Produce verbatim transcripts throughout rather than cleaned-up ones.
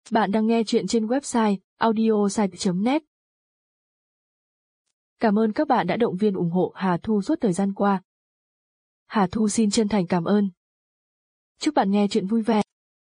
Bạn đang nghe chuyện trên website audiosite chấm net. Cảm ơn các bạn đã động viên ủng hộ Hà Thu suốt thời gian qua. Hà Thu xin chân thành cảm ơn. Chúc bạn nghe chuyện vui vẻ.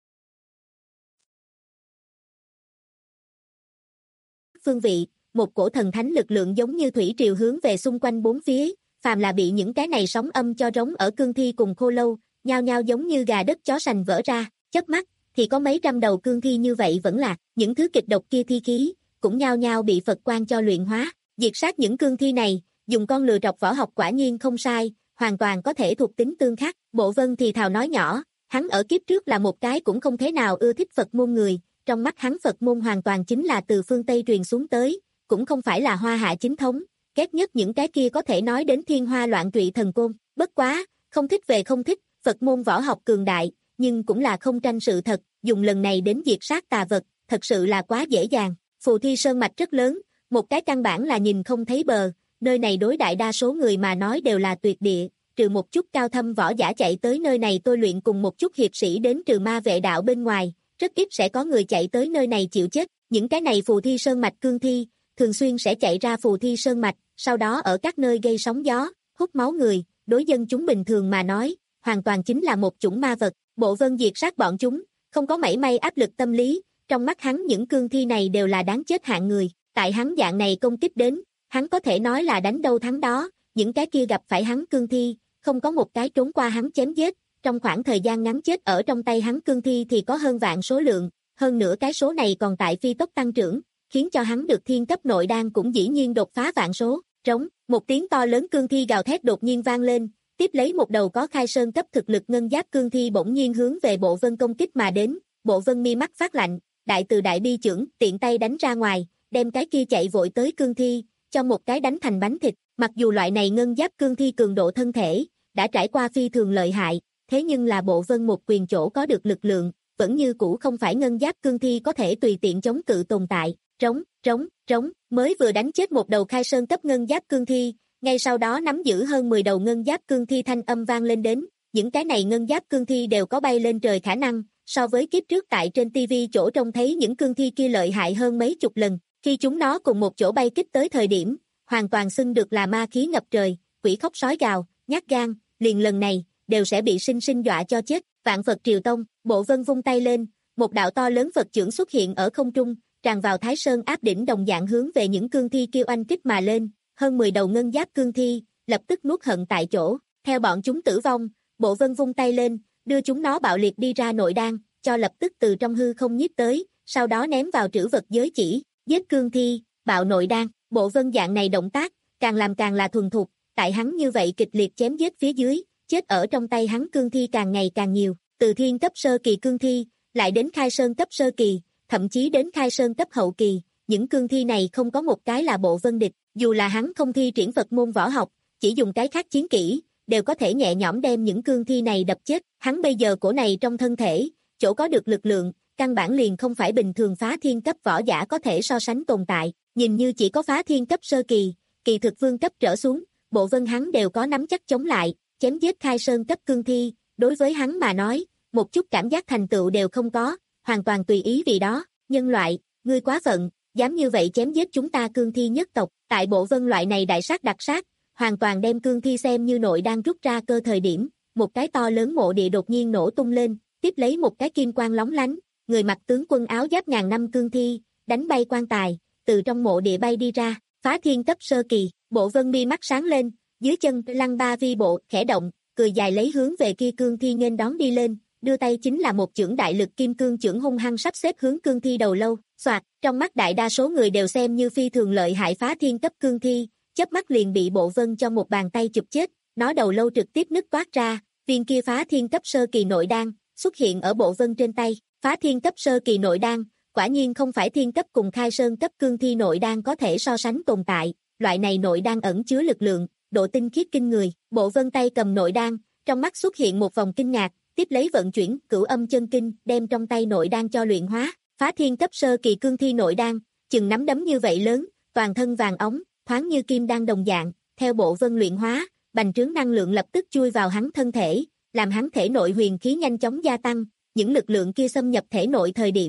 Phương vị, một cổ thần thánh lực lượng giống như thủy triều hướng về xung quanh bốn phía, phàm là bị những cái này sóng âm cho rống ở cương thi cùng khô lâu, nhao nhao giống như gà đất chó sành vỡ ra, chớp mắt thì có mấy trăm đầu cương thi như vậy vẫn là những thứ kịch độc kia thi khí, cũng nhao nhao bị Phật quang cho luyện hóa, diệt sát những cương thi này, dùng con lừa trọc võ học quả nhiên không sai, hoàn toàn có thể thuộc tính tương khắc. Bộ Vân thì thào nói nhỏ, hắn ở kiếp trước là một cái cũng không thế nào ưa thích Phật môn người, trong mắt hắn Phật môn hoàn toàn chính là từ phương Tây truyền xuống tới, cũng không phải là hoa hạ chính thống, ghét nhất những cái kia có thể nói đến thiên hoa loạn trụy thần côn, bất quá, không thích về không thích, Phật môn võ học cường đại, nhưng cũng là không tranh sự thật, dùng lần này đến diệt sát tà vật, thật sự là quá dễ dàng. Phù Thi Sơn mạch rất lớn, một cái căn bản là nhìn không thấy bờ, nơi này đối đại đa số người mà nói đều là tuyệt địa, trừ một chút cao thâm võ giả chạy tới nơi này tôi luyện cùng một chút hiệp sĩ đến trừ ma vệ đạo bên ngoài, rất ít sẽ có người chạy tới nơi này chịu chết. Những cái này Phù Thi Sơn mạch cương thi, thường xuyên sẽ chạy ra Phù Thi Sơn mạch, sau đó ở các nơi gây sóng gió, hút máu người, đối dân chúng bình thường mà nói, hoàn toàn chính là một chủng ma vật. Bộ Vân diệt sát bọn chúng, không có mảy may áp lực tâm lý, trong mắt hắn những cương thi này đều là đáng chết hạng người, tại hắn dạng này công kích đến, hắn có thể nói là đánh đâu thắng đó, những cái kia gặp phải hắn cương thi, không có một cái trốn qua hắn chém giết, trong khoảng thời gian ngắn chết ở trong tay hắn cương thi thì có hơn vạn số lượng, hơn nữa cái số này còn tại phi tốc tăng trưởng, khiến cho hắn được thiên cấp nội đan cũng dĩ nhiên đột phá vạn số. Trống, một tiếng to lớn cương thi gào thét đột nhiên vang lên, tiếp lấy một đầu có khai sơn cấp thực lực ngân giáp cương thi bỗng nhiên hướng về Bộ Vân công kích mà đến, Bộ Vân mi mắt phát lạnh, đại từ đại bi chưởng, tiện tay đánh ra ngoài, đem cái kia chạy vội tới cương thi, cho một cái đánh thành bánh thịt. Mặc dù loại này ngân giáp cương thi cường độ thân thể đã trải qua phi thường lợi hại, thế nhưng là Bộ Vân một quyền chỗ có được lực lượng, vẫn như cũ không phải ngân giáp cương thi có thể tùy tiện chống cự tồn tại. Trống, trống, trống, mới vừa đánh chết một đầu khai sơn cấp ngân giáp cương thi, ngay sau đó nắm giữ hơn mười đầu ngân giáp cương thi thanh âm vang lên đến, những cái này ngân giáp cương thi đều có bay lên trời khả năng, so với kiếp trước tại trên tivi chỗ trông thấy những cương thi kia lợi hại hơn mấy chục lần, khi chúng nó cùng một chỗ bay kích tới thời điểm, hoàn toàn xưng được là ma khí ngập trời, quỷ khóc sói gào, nhát gan, liền lần này, đều sẽ bị sinh sinh dọa cho chết. Vạn Phật Triều Tông, Bộ Vân vung tay lên, một đạo to lớn Phật chưởng xuất hiện ở không trung, tràn vào Thái Sơn áp đỉnh đồng dạng hướng về những cương thi kêu oanh kích mà lên, hơn mười đầu ngân giáp cương thi, lập tức nuốt hận tại chỗ, theo bọn chúng tử vong, Bộ Vân vung tay lên, đưa chúng nó bạo liệt đi ra nội đan, cho lập tức từ trong hư không nhiếp tới, sau đó ném vào trữ vật giới chỉ, giết cương thi, bạo nội đan. Bộ Vân dạng này động tác, càng làm càng là thuần thục, tại hắn như vậy kịch liệt chém giết phía dưới, chết ở trong tay hắn cương thi càng ngày càng nhiều, từ thiên cấp sơ kỳ cương thi, lại đến khai sơn cấp sơ kỳ, thậm chí đến khai sơn cấp hậu kỳ, những cương thi này không có một cái là Bộ Vân địch, dù là hắn không thi triển Phật môn võ học, chỉ dùng cái khác chiến kỹ, đều có thể nhẹ nhõm đem những cương thi này đập chết. Hắn bây giờ cổ này trong thân thể, chỗ có được lực lượng, căn bản liền không phải bình thường phá thiên cấp võ giả có thể so sánh tồn tại, nhìn như chỉ có phá thiên cấp sơ kỳ, kỳ thực vương cấp trở xuống, Bộ Vân hắn đều có nắm chắc chống lại, chém giết khai sơn cấp cương thi, đối với hắn mà nói, một chút cảm giác thành tựu đều không có, hoàn toàn tùy ý vì đó. Nhân loại, ngươi quá phận, dám như vậy chém giết chúng ta cương thi nhất tộc. Tại Bộ Vân loại này đại sát đặc sát, hoàn toàn đem cương thi xem như nội đang rút ra cơ thời điểm, một cái to lớn mộ địa đột nhiên nổ tung lên, tiếp lấy một cái kim quang lóng lánh, người mặc tướng quân áo giáp ngàn năm cương thi, đánh bay quan tài, từ trong mộ địa bay đi ra, phá thiên cấp sơ kỳ. Bộ Vân mi mắt sáng lên, dưới chân lăng ba vi bộ khẽ động, cười dài lấy hướng về kia cương thi nghênh đón đi lên, đưa tay chính là một chưởng đại lực kim cương chưởng hung hăng sắp xếp hướng cương thi đầu lâu. Soạt, trong mắt đại đa số người đều xem như phi thường lợi hại phá thiên cấp cương thi, chớp mắt liền bị Bộ Vân cho một bàn tay chụp chết, nó đầu lâu trực tiếp nứt toát ra, viên kia phá thiên cấp sơ kỳ nội đan xuất hiện ở Bộ Vân trên tay. Phá thiên cấp sơ kỳ nội đan, quả nhiên không phải thiên cấp cùng khai sơn cấp cương thi nội đan có thể so sánh tồn tại, loại này nội đan ẩn chứa lực lượng, độ tinh khiết kinh người. Bộ Vân tay cầm nội đan, trong mắt xuất hiện một vòng kinh ngạc, tiếp lấy vận chuyển Cửu Âm chân kinh, đem trong tay nội đan cho luyện hóa. Phá thiên cấp sơ kỳ cương thi nội đan, chừng nắm đấm như vậy lớn, toàn thân vàng óng, thoáng như kim đan đồng dạng, theo Bộ Vân luyện hóa, bành trướng năng lượng lập tức chui vào hắn thân thể, làm hắn thể nội huyền khí nhanh chóng gia tăng, những lực lượng kia xâm nhập thể nội thời điểm,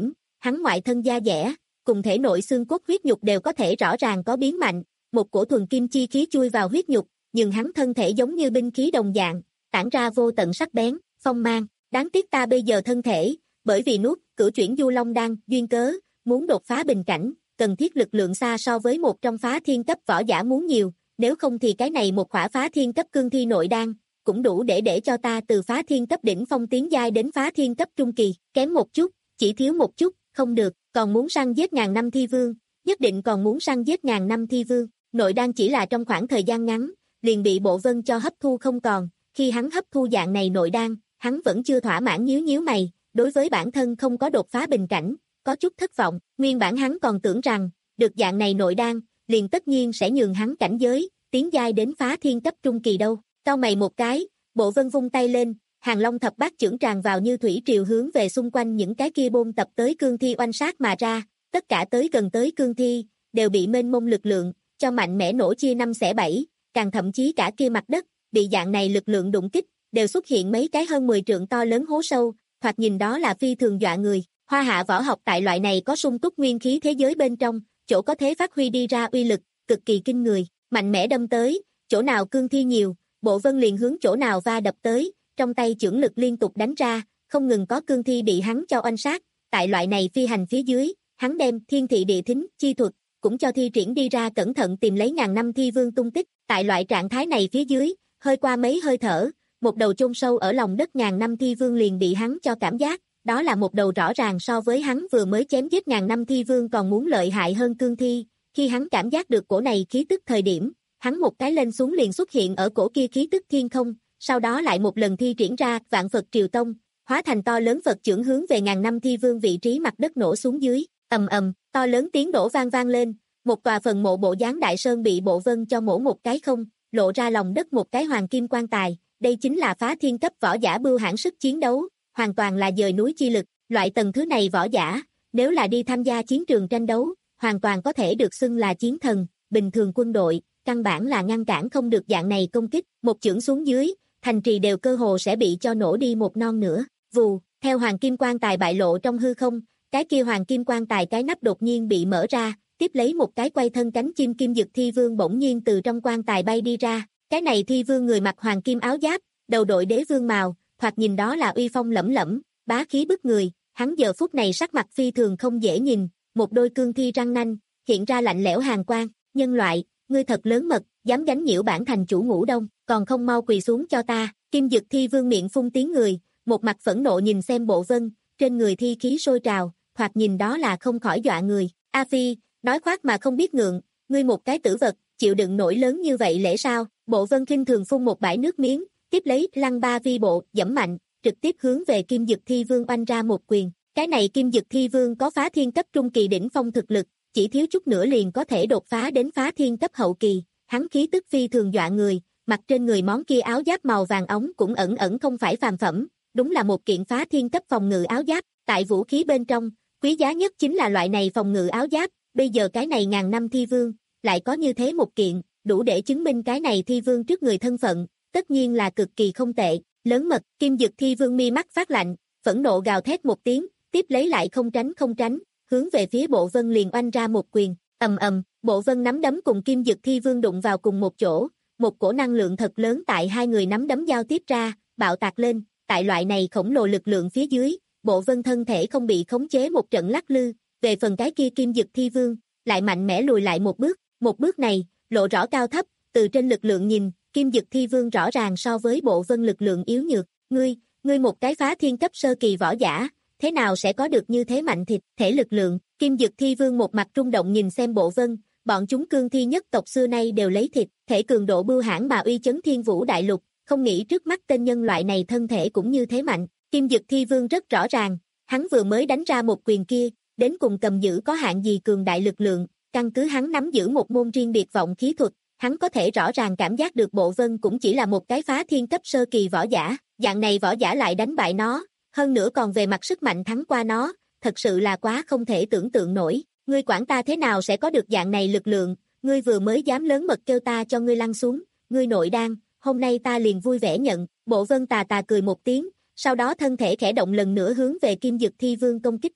hắn ngoại thân da dẻ, cùng thể nội xương cốt huyết nhục đều có thể rõ ràng có biến mạnh, một cổ thuần kim chi khí chui vào huyết nhục, nhưng hắn thân thể giống như binh khí đồng dạng, tản ra vô tận sắc bén, phong mang, đáng tiếc ta bây giờ thân thể, bởi vì nuốt cửu chuyển du long đan duyên cớ, muốn đột phá bình cảnh, cần thiết lực lượng xa so với một trong phá thiên cấp võ giả muốn nhiều, nếu không thì cái này một khỏa phá thiên cấp cương thi nội đan, cũng đủ để để cho ta từ phá thiên cấp đỉnh phong tiến giai đến phá thiên cấp trung kỳ, kém một chút, chỉ thiếu một chút, không được, còn muốn săn giết ngàn năm thi vương, nhất định còn muốn săn giết ngàn năm thi vương, nội đan chỉ là trong khoảng thời gian ngắn, liền bị Bộ Vân cho hấp thu không còn, khi hắn hấp thu dạng này nội đan, hắn vẫn chưa thỏa mãn nhíu nhíu mày, đối với bản thân không có đột phá bình cảnh, có chút thất vọng, nguyên bản hắn còn tưởng rằng, được dạng này nội đan, liền tất nhiên sẽ nhường hắn cảnh giới, tiến giai đến phá thiên cấp trung kỳ đâu. Cau mày một cái, Bộ Vân vung tay lên, Hàng Long thập bát chưởng tràn vào như thủy triều hướng về xung quanh những cái kia bôn tập tới cương thi oanh sát mà ra, tất cả tới gần tới cương thi, đều bị mênh mông lực lượng, cho mạnh mẽ nổ chia năm xẻ bảy, càng thậm chí cả kia mặt đất, bị dạng này lực lượng đụng kích, đều xuất hiện mấy cái hơn mười trượng to lớn hố sâu, thoạt nhìn đó là phi thường dọa người. Hoa hạ võ học tại loại này có sung túc nguyên khí thế giới bên trong, chỗ có thể phát huy đi ra uy lực, cực kỳ kinh người, mạnh mẽ đâm tới, chỗ nào cương thi nhiều, Bộ Vân liền hướng chỗ nào va đập tới, trong tay chưởng lực liên tục đánh ra, không ngừng có cương thi bị hắn cho oanh sát, tại loại này phi hành phía dưới, hắn đem thiên thị địa thính, chi thuật, cũng cho thi triển đi ra cẩn thận tìm lấy ngàn năm thi vương tung tích, tại loại trạng thái này phía dưới, hơi qua mấy hơi thở, một đầu chôn sâu ở lòng đất ngàn năm thi vương liền bị hắn cho cảm giác, đó là một đầu rõ ràng so với hắn vừa mới chém giết ngàn năm thi vương còn muốn lợi hại hơn cương thi, khi hắn cảm giác được cổ này khí tức thời điểm, hắn một cái lên xuống liền xuất hiện ở cổ kia khí tức thiên không, sau đó lại một lần thi triển ra vạn Phật triều tông, hóa thành to lớn Phật chưởng hướng về ngàn năm thi vương vị trí mặt đất nổ xuống dưới, ầm ầm, to lớn tiếng nổ vang vang lên, một tòa phần mộ bộ dáng đại sơn bị Bộ Vân cho mổ một cái không, lộ ra lòng đất một cái hoàng kim quan tài, đây chính là phá thiên cấp võ giả bưu hãn sức chiến đấu, hoàn toàn là dời núi chi lực, loại tầng thứ này võ giả, nếu là đi tham gia chiến trường tranh đấu, hoàn toàn có thể được xưng là chiến thần, bình thường quân đội, căn bản là ngăn cản không được dạng này công kích, một chưởng xuống dưới, thành trì đều cơ hồ sẽ bị cho nổ đi một non nữa, vù, theo hoàng kim quan tài bại lộ trong hư không, cái kia hoàng kim quan tài cái nắp đột nhiên bị mở ra, tiếp lấy một cái quay thân cánh chim kim dực thi vương bỗng nhiên từ trong quan tài bay đi ra, cái này thi vương người mặc hoàng kim áo giáp, đầu đội đế vương màu, thoạt nhìn đó là uy phong lẫm lẫm, bá khí bức người, hắn giờ phút này sắc mặt phi thường không dễ nhìn, một đôi cương thi răng nanh, hiện ra lạnh lẽo hàn quang, nhân loại, ngươi thật lớn mật, dám gánh nhiễu bản thành chủ Ngũ Đông, còn không mau quỳ xuống cho ta, kim dực thi vương miệng phun tiếng người, một mặt phẫn nộ nhìn xem Bộ Vân, trên người thi khí sôi trào, thoạt nhìn đó là không khỏi dọa người, A Phi, nói khoác mà không biết ngượng, ngươi một cái tử vật, chịu đựng nổi lớn như vậy lẽ sao, Bộ Vân khinh thường phun một bãi nước miếng, tiếp lấy lăng ba vi bộ, dẫm mạnh, trực tiếp hướng về kim dực thi vương oanh ra một quyền, cái này kim dực thi vương có phá thiên cấp trung kỳ đỉnh phong thực lực, chỉ thiếu chút nữa liền có thể đột phá đến phá thiên cấp hậu kỳ, hắn khí tức phi thường dọa người, mặc trên người món kia áo giáp màu vàng ống cũng ẩn ẩn không phải phàm phẩm, đúng là một kiện phá thiên cấp phòng ngự áo giáp, tại vũ khí bên trong, quý giá nhất chính là loại này phòng ngự áo giáp, bây giờ cái này ngàn năm thi vương, lại có như thế một kiện, đủ để chứng minh cái này thi vương trước người thân phận, tất nhiên là cực kỳ không tệ, lớn mật, kim dực thi vương mi mắt phát lạnh, phẫn nộ gào thét một tiếng, tiếp lấy lại không tránh không tránh, hướng về phía Bộ Vân liền oanh ra một quyền, ầm ầm, Bộ Vân nắm đấm cùng kim dực thi vương đụng vào cùng một chỗ, một cổ năng lượng thật lớn tại hai người nắm đấm giao tiếp ra, bạo tạc lên, tại loại này khổng lồ lực lượng phía dưới, Bộ Vân thân thể không bị khống chế một trận lắc lư, về phần cái kia kim dực thi vương, lại mạnh mẽ lùi lại một bước, một bước này, lộ rõ cao thấp, từ trên lực lượng nhìn, kim dực thi vương rõ ràng so với Bộ Vân lực lượng yếu nhược, ngươi, ngươi một cái phá thiên cấp sơ kỳ võ giả, thế nào sẽ có được như thế mạnh thịt, thể lực lượng, kim dực thi vương một mặt rung động nhìn xem Bộ Vân, bọn chúng cương thi nhất tộc xưa nay đều lấy thịt, thể cường độ bưu hãn mà uy chấn thiên vũ đại lục, không nghĩ trước mắt tên nhân loại này thân thể cũng như thế mạnh, kim dực thi vương rất rõ ràng, hắn vừa mới đánh ra một quyền kia, đến cùng cầm giữ có hạn gì cường đại lực lượng, căn cứ hắn nắm giữ một môn riêng biệt vọng khí thuật, hắn có thể rõ ràng cảm giác được Bộ Vân cũng chỉ là một cái phá thiên cấp sơ kỳ võ giả, dạng này võ giả lại đánh bại nó, hơn nữa còn về mặt sức mạnh thắng qua nó, thật sự là quá không thể tưởng tượng nổi, ngươi quản ta thế nào sẽ có được dạng này lực lượng, ngươi vừa mới dám lớn mật kêu ta cho ngươi lăn xuống, ngươi nội đan, hôm nay ta liền vui vẻ nhận, Bộ Vân tà tà cười một tiếng, sau đó thân thể khẽ động lần nữa hướng về kim dực thi vương công kích qua,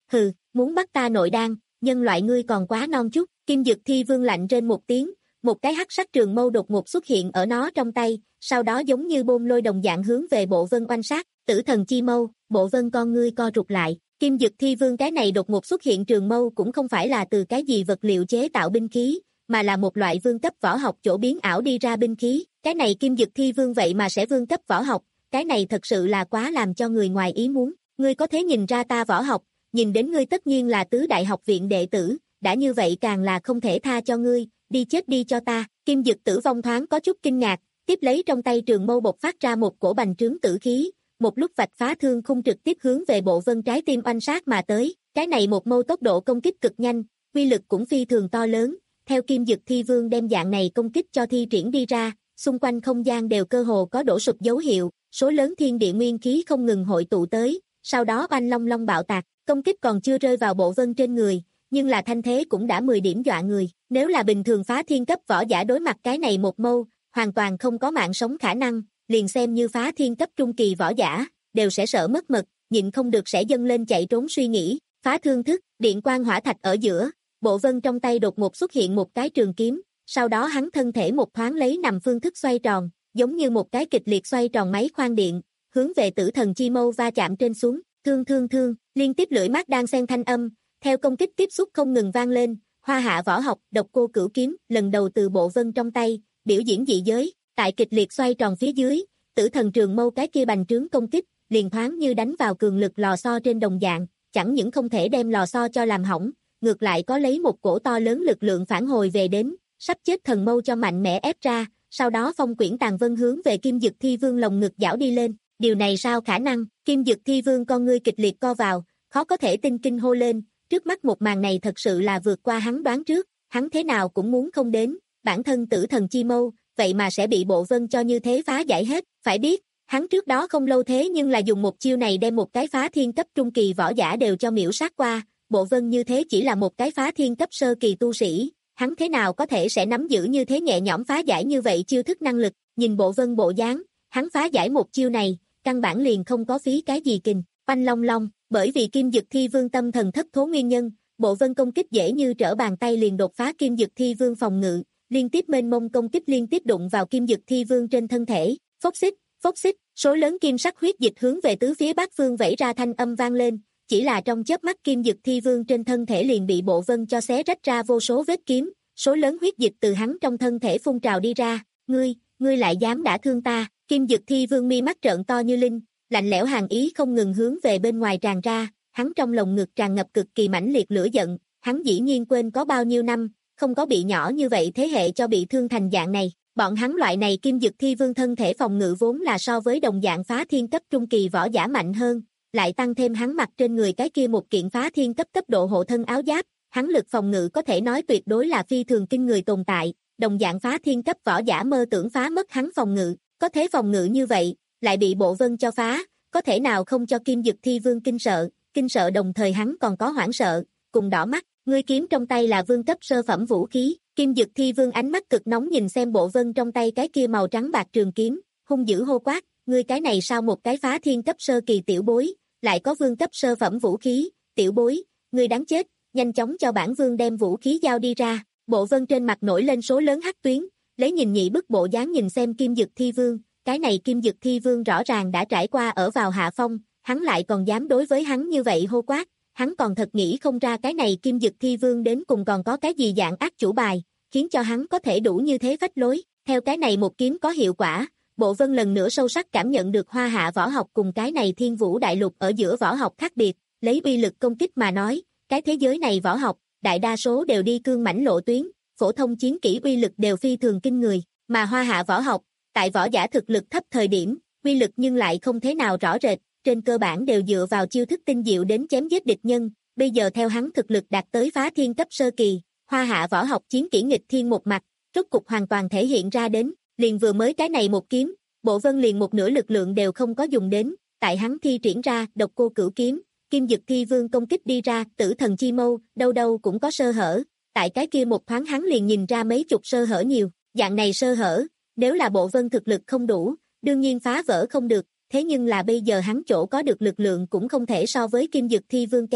Hừ, muốn bắt ta nội đan, nhân loại ngươi còn quá non chút. Kim Dực Thi Vương lạnh trên một tiếng, một cái hắc sắc trường mâu đột ngột xuất hiện ở nó trong tay, sau đó giống như bom lôi đồng dạng hướng về Bộ Vân oanh sát. Tử thần chi mâu. Bộ Vân con ngươi co rụt lại. Kim Dực Thi Vương cái này đột ngột xuất hiện trường mâu cũng không phải là từ cái gì vật liệu chế tạo binh khí, mà là một loại vương cấp võ học chỗ biến ảo đi ra binh khí. Cái này Kim Dực Thi Vương vậy mà sẽ vương cấp võ học, cái này thật sự là quá làm cho người ngoài ý muốn. Ngươi có thể nhìn ra ta võ học, nhìn đến ngươi tất nhiên là tứ đại học viện đệ tử, đã như vậy càng là không thể tha cho ngươi, đi chết đi cho ta. Kim Dực Tử Vong thoáng có chút kinh ngạc, tiếp lấy trong tay trường mâu bộc phát ra một cổ bành trướng tử khí, một lúc vạch phá thương khung trực tiếp hướng về Bộ Vân trái tim oanh sát mà tới. Cái này một mâu tốc độ công kích cực nhanh, uy lực cũng phi thường to lớn. Theo Kim Dực Thi Vương đem dạng này công kích cho thi triển đi ra, xung quanh không gian đều cơ hồ có đổ sụp dấu hiệu, số lớn thiên địa nguyên khí không ngừng hội tụ tới, sau đó oanh long long bạo tạc, công kích còn chưa rơi vào Bộ Vân trên người, nhưng là thanh thế cũng đã mười điểm dọa người. Nếu là bình thường phá thiên cấp võ giả đối mặt cái này một mâu, hoàn toàn không có mạng sống khả năng, liền xem như phá thiên cấp trung kỳ võ giả, đều sẽ sợ mất mật, nhịn không được sẽ dâng lên chạy trốn suy nghĩ. Phá thương thức, điện quang hỏa thạch ở giữa, Bộ Vân trong tay đột ngột xuất hiện một cái trường kiếm, sau đó hắn thân thể một thoáng lấy nằm phương thức xoay tròn, giống như một cái kịch liệt xoay tròn máy khoan điện, hướng về Tử thần chi mâu va chạm trên xuống, thương thương thương, liên tiếp lưỡi mắt đang xen thanh âm, theo công kích tiếp xúc không ngừng vang lên. Hoa hạ võ học, Độc Cô Cửu kiếm, lần đầu từ Bộ Vân trong tay, biểu diễn dị giới, tại kịch liệt xoay tròn phía dưới, Tử thần trường mâu cái kia bành trướng công kích, liền thoáng như đánh vào cường lực lò xo trên đồng dạng, chẳng những không thể đem lò xo cho làm hỏng, ngược lại có lấy một cổ to lớn lực lượng phản hồi về đến, sắp chết thần mâu cho mạnh mẽ ép ra, sau đó phong quyển tàn vân hướng về Kim Dực Thi Vương lồng ngực giảo đi lên. Điều này sao khả năng? Kim Dực Thi Vương con ngươi kịch liệt co vào, khó có thể tin kinh hô lên, trước mắt một màn này thật sự là vượt qua hắn đoán trước, hắn thế nào cũng muốn không đến, bản thân Tử thần chi mâu, vậy mà sẽ bị Bộ Vân cho như thế phá giải hết. Phải biết, hắn trước đó không lâu thế nhưng là dùng một chiêu này đem một cái phá thiên cấp trung kỳ võ giả đều cho miễu sát qua. Bộ Vân như thế chỉ là một cái phá thiên cấp sơ kỳ tu sĩ, hắn thế nào có thể sẽ nắm giữ như thế nhẹ nhõm phá giải như vậy chiêu thức năng lực. Nhìn Bộ Vân bộ dáng, hắn phá giải một chiêu này, căn bản liền không có phí cái gì kình. Oanh long long, bởi vì Kim Dực Thi Vương tâm thần thất thố nguyên nhân, Bộ Vân công kích dễ như trở bàn tay liền đột phá Kim Dực Thi Vương phòng ngự, liên tiếp mênh mông công kích liên tiếp đụng vào Kim Dực Thi Vương trên thân thể. Phốc xích, phốc xích, số lớn kim sắc huyết dịch hướng về tứ phía bát phương vẩy ra thanh âm vang lên, chỉ là trong chớp mắt Kim Dực Thi Vương trên thân thể liền bị Bộ Vân cho xé rách ra vô số vết kiếm, số lớn huyết dịch từ hắn trong thân thể phun trào đi ra. Ngươi, ngươi lại dám đả thương ta? Kim Dực Thi Vương mi mắt trợn to như linh, lạnh lẽo hàn ý không ngừng hướng về bên ngoài tràn ra, hắn trong lồng ngực tràn ngập cực kỳ mãnh liệt lửa giận, hắn dĩ nhiên quên có bao nhiêu năm, không có bị nhỏ như vậy thế hệ cho bị thương thành dạng này. Bọn hắn loại này Kim Dực Thi Vương thân thể phòng ngự vốn là so với đồng dạng phá thiên cấp trung kỳ võ giả mạnh hơn, lại tăng thêm hắn mặc trên người cái kia một kiện phá thiên cấp cấp độ hộ thân áo giáp, hắn lực phòng ngự có thể nói tuyệt đối là phi thường kinh người tồn tại, đồng dạng phá thiên cấp võ giả mơ tưởng phá mất hắn phòng ngự, có thế phòng ngự như vậy, lại bị Bộ Vân cho phá, có thể nào không cho Kim Dực Thi Vương kinh sợ, kinh sợ đồng thời hắn còn có hoảng sợ, cùng đỏ mắt. Ngươi kiếm trong tay là vương cấp sơ phẩm vũ khí. Kim Dực Thi Vương ánh mắt cực nóng nhìn xem Bộ Vân trong tay cái kia màu trắng bạc trường kiếm, hung dữ hô quát, ngươi cái này sao một cái phá thiên cấp sơ kỳ tiểu bối, lại có vương cấp sơ phẩm vũ khí, tiểu bối, ngươi đáng chết, nhanh chóng cho bản vương đem vũ khí giao đi ra. Bộ Vân trên mặt nổi lên số lớn hắc tuyến, lấy nhìn nhị bức bộ dáng nhìn xem Kim Dực Thi Vương, cái này Kim Dực Thi Vương rõ ràng đã trải qua ở vào hạ phong, hắn lại còn dám đối với hắn như vậy hô quát, hắn còn thật nghĩ không ra cái này Kim Dực Thi Vương đến cùng còn có cái gì dạng ác chủ bài, khiến cho hắn có thể đủ như thế phách lối. Theo cái này một kiếm có hiệu quả, Bộ Vân lần nữa sâu sắc cảm nhận được hoa hạ võ học cùng cái này thiên vũ đại lục ở giữa võ học khác biệt, lấy uy lực công kích mà nói, cái thế giới này võ học, đại đa số đều đi cương mãnh lộ tuyến, phổ thông chiến kỹ uy lực đều phi thường kinh người, mà hoa hạ võ học, tại võ giả thực lực thấp thời điểm, uy lực nhưng lại không thế nào rõ rệt, trên cơ bản đều dựa vào chiêu thức tinh diệu đến chém giết địch nhân, bây giờ theo hắn thực lực đạt tới phá thiên cấp sơ kỳ, hoa hạ võ học chiến kỹ nghịch thiên một mặt, rốt cục hoàn toàn thể hiện ra đến, liền vừa mới cái này một kiếm, Bộ Vân liền một nửa lực lượng đều không có dùng đến, tại hắn thi triển ra Độc Cô Cửu kiếm, Kim Dực Thi Vương công kích đi ra, Tử thần chi mâu, đâu đâu cũng có sơ hở, tại cái kia một thoáng hắn liền nhìn ra mấy chục sơ hở nhiều, dạng này sơ hở, nếu là Bộ Vân thực lực không đủ, đương nhiên phá vỡ không được, thế nhưng là bây giờ hắn chỗ có được lực lượng cũng không thể so với Kim Dực Thi Vương kém,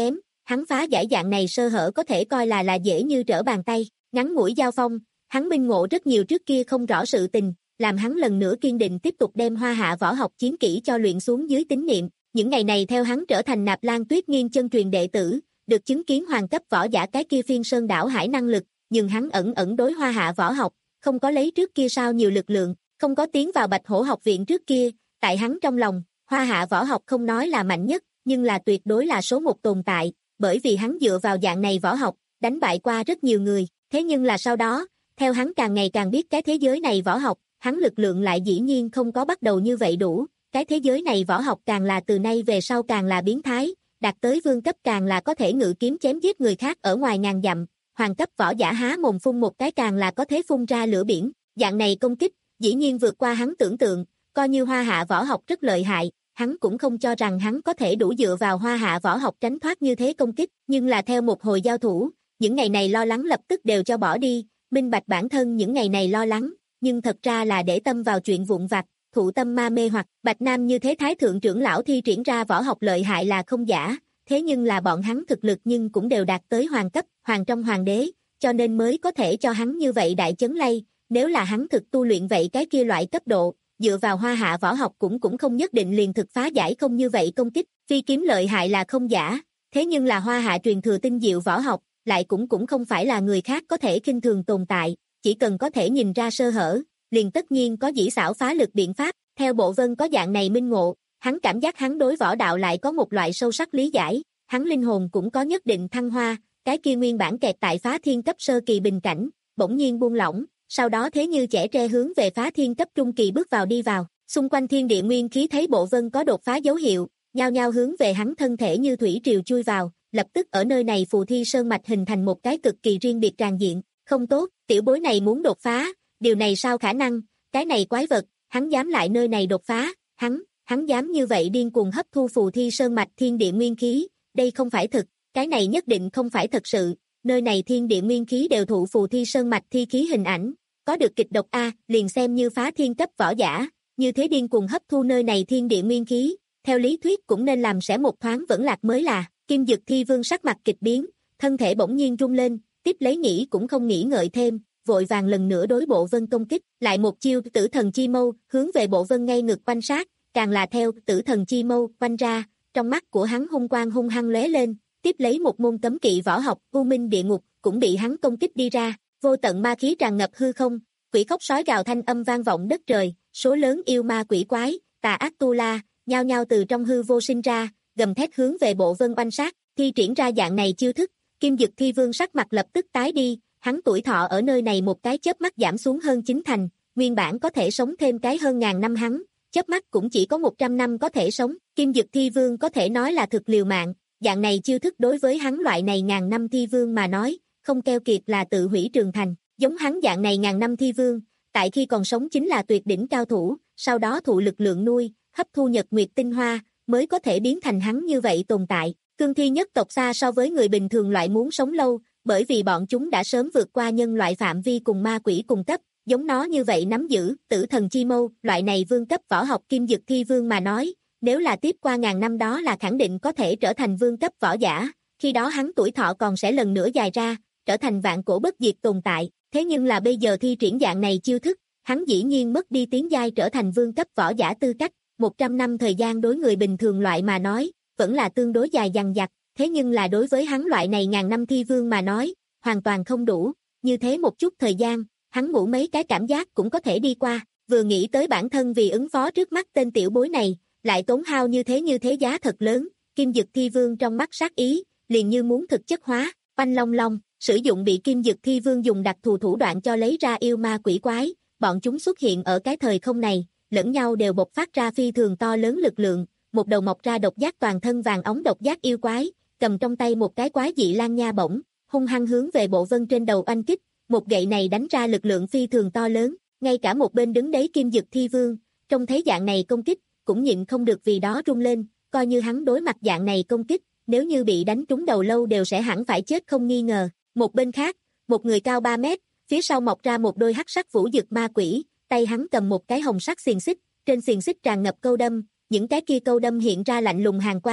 hắn phá giải dạng này sơ hở có thể coi là là dễ như trở bàn tay, ngắn ngủi giao phong, hắn minh ngộ rất nhiều trước kia không rõ sự tình, làm hắn lần nữa kiên định tiếp tục đem Hoa Hạ võ học chiến kỹ cho luyện xuống dưới tín niệm. Những ngày này theo hắn trở thành Nạp Lan Tuyết Nghiên chân truyền đệ tử, được chứng kiến hoàng cấp võ giả cái kia phiên sơn đảo hải năng lực, nhưng hắn ẩn ẩn đối Hoa Hạ võ học, không có lấy trước kia sao nhiều lực lượng, không có tiến vào Bạch Hổ học viện trước kia, tại hắn trong lòng, Hoa Hạ võ học không nói là mạnh nhất, nhưng là tuyệt đối là số một tồn tại, bởi vì hắn dựa vào dạng này võ học, đánh bại qua rất nhiều người, thế nhưng là sau đó, theo hắn càng ngày càng biết cái thế giới này võ học, hắn lực lượng lại dĩ nhiên không có bắt đầu như vậy đủ, cái thế giới này võ học càng là từ nay về sau càng là biến thái, đạt tới vương cấp càng là có thể ngự kiếm chém giết người khác ở ngoài ngàn dặm, hoàng cấp võ giả há mồm phun một cái càng là có thể phun ra lửa biển, dạng này công kích, dĩ nhiên vượt qua hắn tưởng tượng, coi như Hoa Hạ võ học rất lợi hại, hắn cũng không cho rằng hắn có thể đủ dựa vào Hoa Hạ võ học tránh thoát như thế công kích, nhưng là theo một hồi giao thủ, những ngày này lo lắng lập tức đều cho bỏ đi, minh bạch bản thân những ngày này lo lắng, nhưng thật ra là để tâm vào chuyện vụn vặt, thụ tâm ma mê hoặc Bạch Nam như thế thái thượng trưởng lão thi triển ra võ học lợi hại là không giả, thế nhưng là bọn hắn thực lực nhưng cũng đều đạt tới hoàng cấp, hoàng trong hoàng đế, cho nên mới có thể cho hắn như vậy đại chấn lây, nếu là hắn thực tu luyện vậy cái kia loại cấp độ, dựa vào Hoa Hạ võ học cũng cũng không nhất định liền thực phá giải không như vậy công kích, phi kiếm lợi hại là không giả, thế nhưng là Hoa Hạ truyền thừa tinh diệu võ học, lại cũng cũng không phải là người khác có thể khinh thường tồn tại, chỉ cần có thể nhìn ra sơ hở, liền tất nhiên có dĩ xảo phá lực biện pháp, theo Bộ Vân có dạng này minh ngộ, hắn cảm giác hắn đối võ đạo lại có một loại sâu sắc lý giải, hắn linh hồn cũng có nhất định thăng hoa, cái kia nguyên bản kẹt tại phá thiên cấp sơ kỳ bình cảnh, bỗng nhiên buông lỏng, sau đó thế như chẻ tre hướng về phá thiên cấp trung kỳ bước vào đi vào, xung quanh thiên địa nguyên khí thấy Bộ Vân có đột phá dấu hiệu, nhao nhao hướng về hắn thân thể như thủy triều chui vào, lập tức ở nơi này phù thi sơn mạch hình thành một cái cực kỳ riêng biệt tràn diện, không tốt, tiểu bối này muốn đột phá, điều này sao khả năng, cái này quái vật, hắn dám lại nơi này đột phá, hắn, hắn dám như vậy điên cuồng hấp thu phù thi sơn mạch thiên địa nguyên khí, đây không phải thực, cái này nhất định không phải thật sự, nơi này thiên địa nguyên khí đều thụ phù thi sơn mạch thi khí hình ảnh, có được kịch độc A, liền xem như phá thiên cấp võ giả, như thế điên cuồng hấp thu nơi này thiên địa nguyên khí, theo lý thuyết cũng nên làm sẽ một thoáng vẫn lạc mới là, Kim Dực Thi Vương sắc mặt kịch biến, thân thể bỗng nhiên rung lên, tiếp lấy nghĩ cũng không nghĩ ngợi thêm, vội vàng lần nữa đối Bộ Vân công kích, lại một chiêu Tử Thần Chi Mâu, hướng về Bộ Vân ngay ngực quanh sát, càng là theo Tử Thần Chi Mâu quanh ra, trong mắt của hắn hung quang hung hăng lóe lên, tiếp lấy một môn cấm kỵ võ học, U Minh Địa Ngục, cũng bị hắn công kích đi ra, vô tận ma khí tràn ngập hư không, quỷ khóc sói gào thanh âm vang vọng đất trời, số lớn yêu ma quỷ quái, tà ác tu la, nhao nhao từ trong hư vô sinh ra, gầm thét hướng về Bộ Vân oanh sát, thi triển ra dạng này chiêu thức, Kim Dực Thi Vương sắc mặt lập tức tái đi, hắn tuổi thọ ở nơi này một cái chớp mắt giảm xuống hơn chín thành, nguyên bản có thể sống thêm cái hơn ngàn năm hắn, chớp mắt cũng chỉ có một trăm năm có thể sống, Kim Dực Thi Vương có thể nói là thực liều mạng, dạng này chiêu thức đối với hắn loại này ngàn năm thi vương mà nói, không keo kiệt là tự hủy trường thành, giống hắn dạng này ngàn năm thi vương, tại khi còn sống chính là tuyệt đỉnh cao thủ, sau đó thụ lực lượng nuôi, hấp thu nhật nguyệt tinh hoa, mới có thể biến thành hắn như vậy tồn tại. Cương thi nhất tộc xa so với người bình thường loại muốn sống lâu, bởi vì bọn chúng đã sớm vượt qua nhân loại phạm vi cùng ma quỷ cùng cấp, giống nó như vậy nắm giữ, Tử Thần Chi Mâu, loại này vương cấp võ học Kim Dực Thi Vương mà nói, nếu là tiếp qua ngàn năm đó là khẳng định có thể trở thành vương cấp võ giả, khi đó hắn tuổi thọ còn sẽ lần nữa dài ra, trở thành vạn cổ bất diệt tồn tại, thế nhưng là bây giờ thi triển dạng này chiêu thức, hắn dĩ nhiên mất đi tiến giai trở thành vương cấp võ giả tư cách, một trăm năm thời gian đối người bình thường loại mà nói, vẫn là tương đối dài dằng dặc, thế nhưng là đối với hắn loại này ngàn năm thi vương mà nói, hoàn toàn không đủ, như thế một chút thời gian, hắn ngủ mấy cái cảm giác cũng có thể đi qua, vừa nghĩ tới bản thân vì ứng phó trước mắt tên tiểu bối này, lại tốn hao như thế như thế giá thật lớn, Kim Dực Thi Vương trong mắt sát ý, liền như muốn thực chất hóa, oanh long long, sử dụng bị Kim Dực Thi Vương dùng đặc thù thủ đoạn cho lấy ra yêu ma quỷ quái, bọn chúng xuất hiện ở cái thời không này, lẫn nhau đều bộc phát ra phi thường to lớn lực lượng, một đầu mọc ra độc giác toàn thân vàng óng độc giác yêu quái, cầm trong tay một cái quái dị lan nha bổng, hung hăng hướng về Bộ Vân trên đầu oanh kích, một gậy này đánh ra lực lượng phi thường to lớn, ngay cả một bên đứng đấy Kim Dực Thi Vương, trông thấy dạng này công kích, cũng nhịn không được vì đó rung lên, coi như hắn đối mặt dạng này công kích, nếu như bị đánh trúng đầu lâu đều sẽ hẳn phải chết không nghi ngờ. Một bên khác, một người cao ba mét, phía sau mọc ra một đôi hắc sắc vũ dực ma quỷ, tay hắn cầm một cái hồng sắc xiềng xích, trên xiềng xích tràn ngập câu đâm, những cái kia câu đâm hiện ra lạnh lùng hàn quang,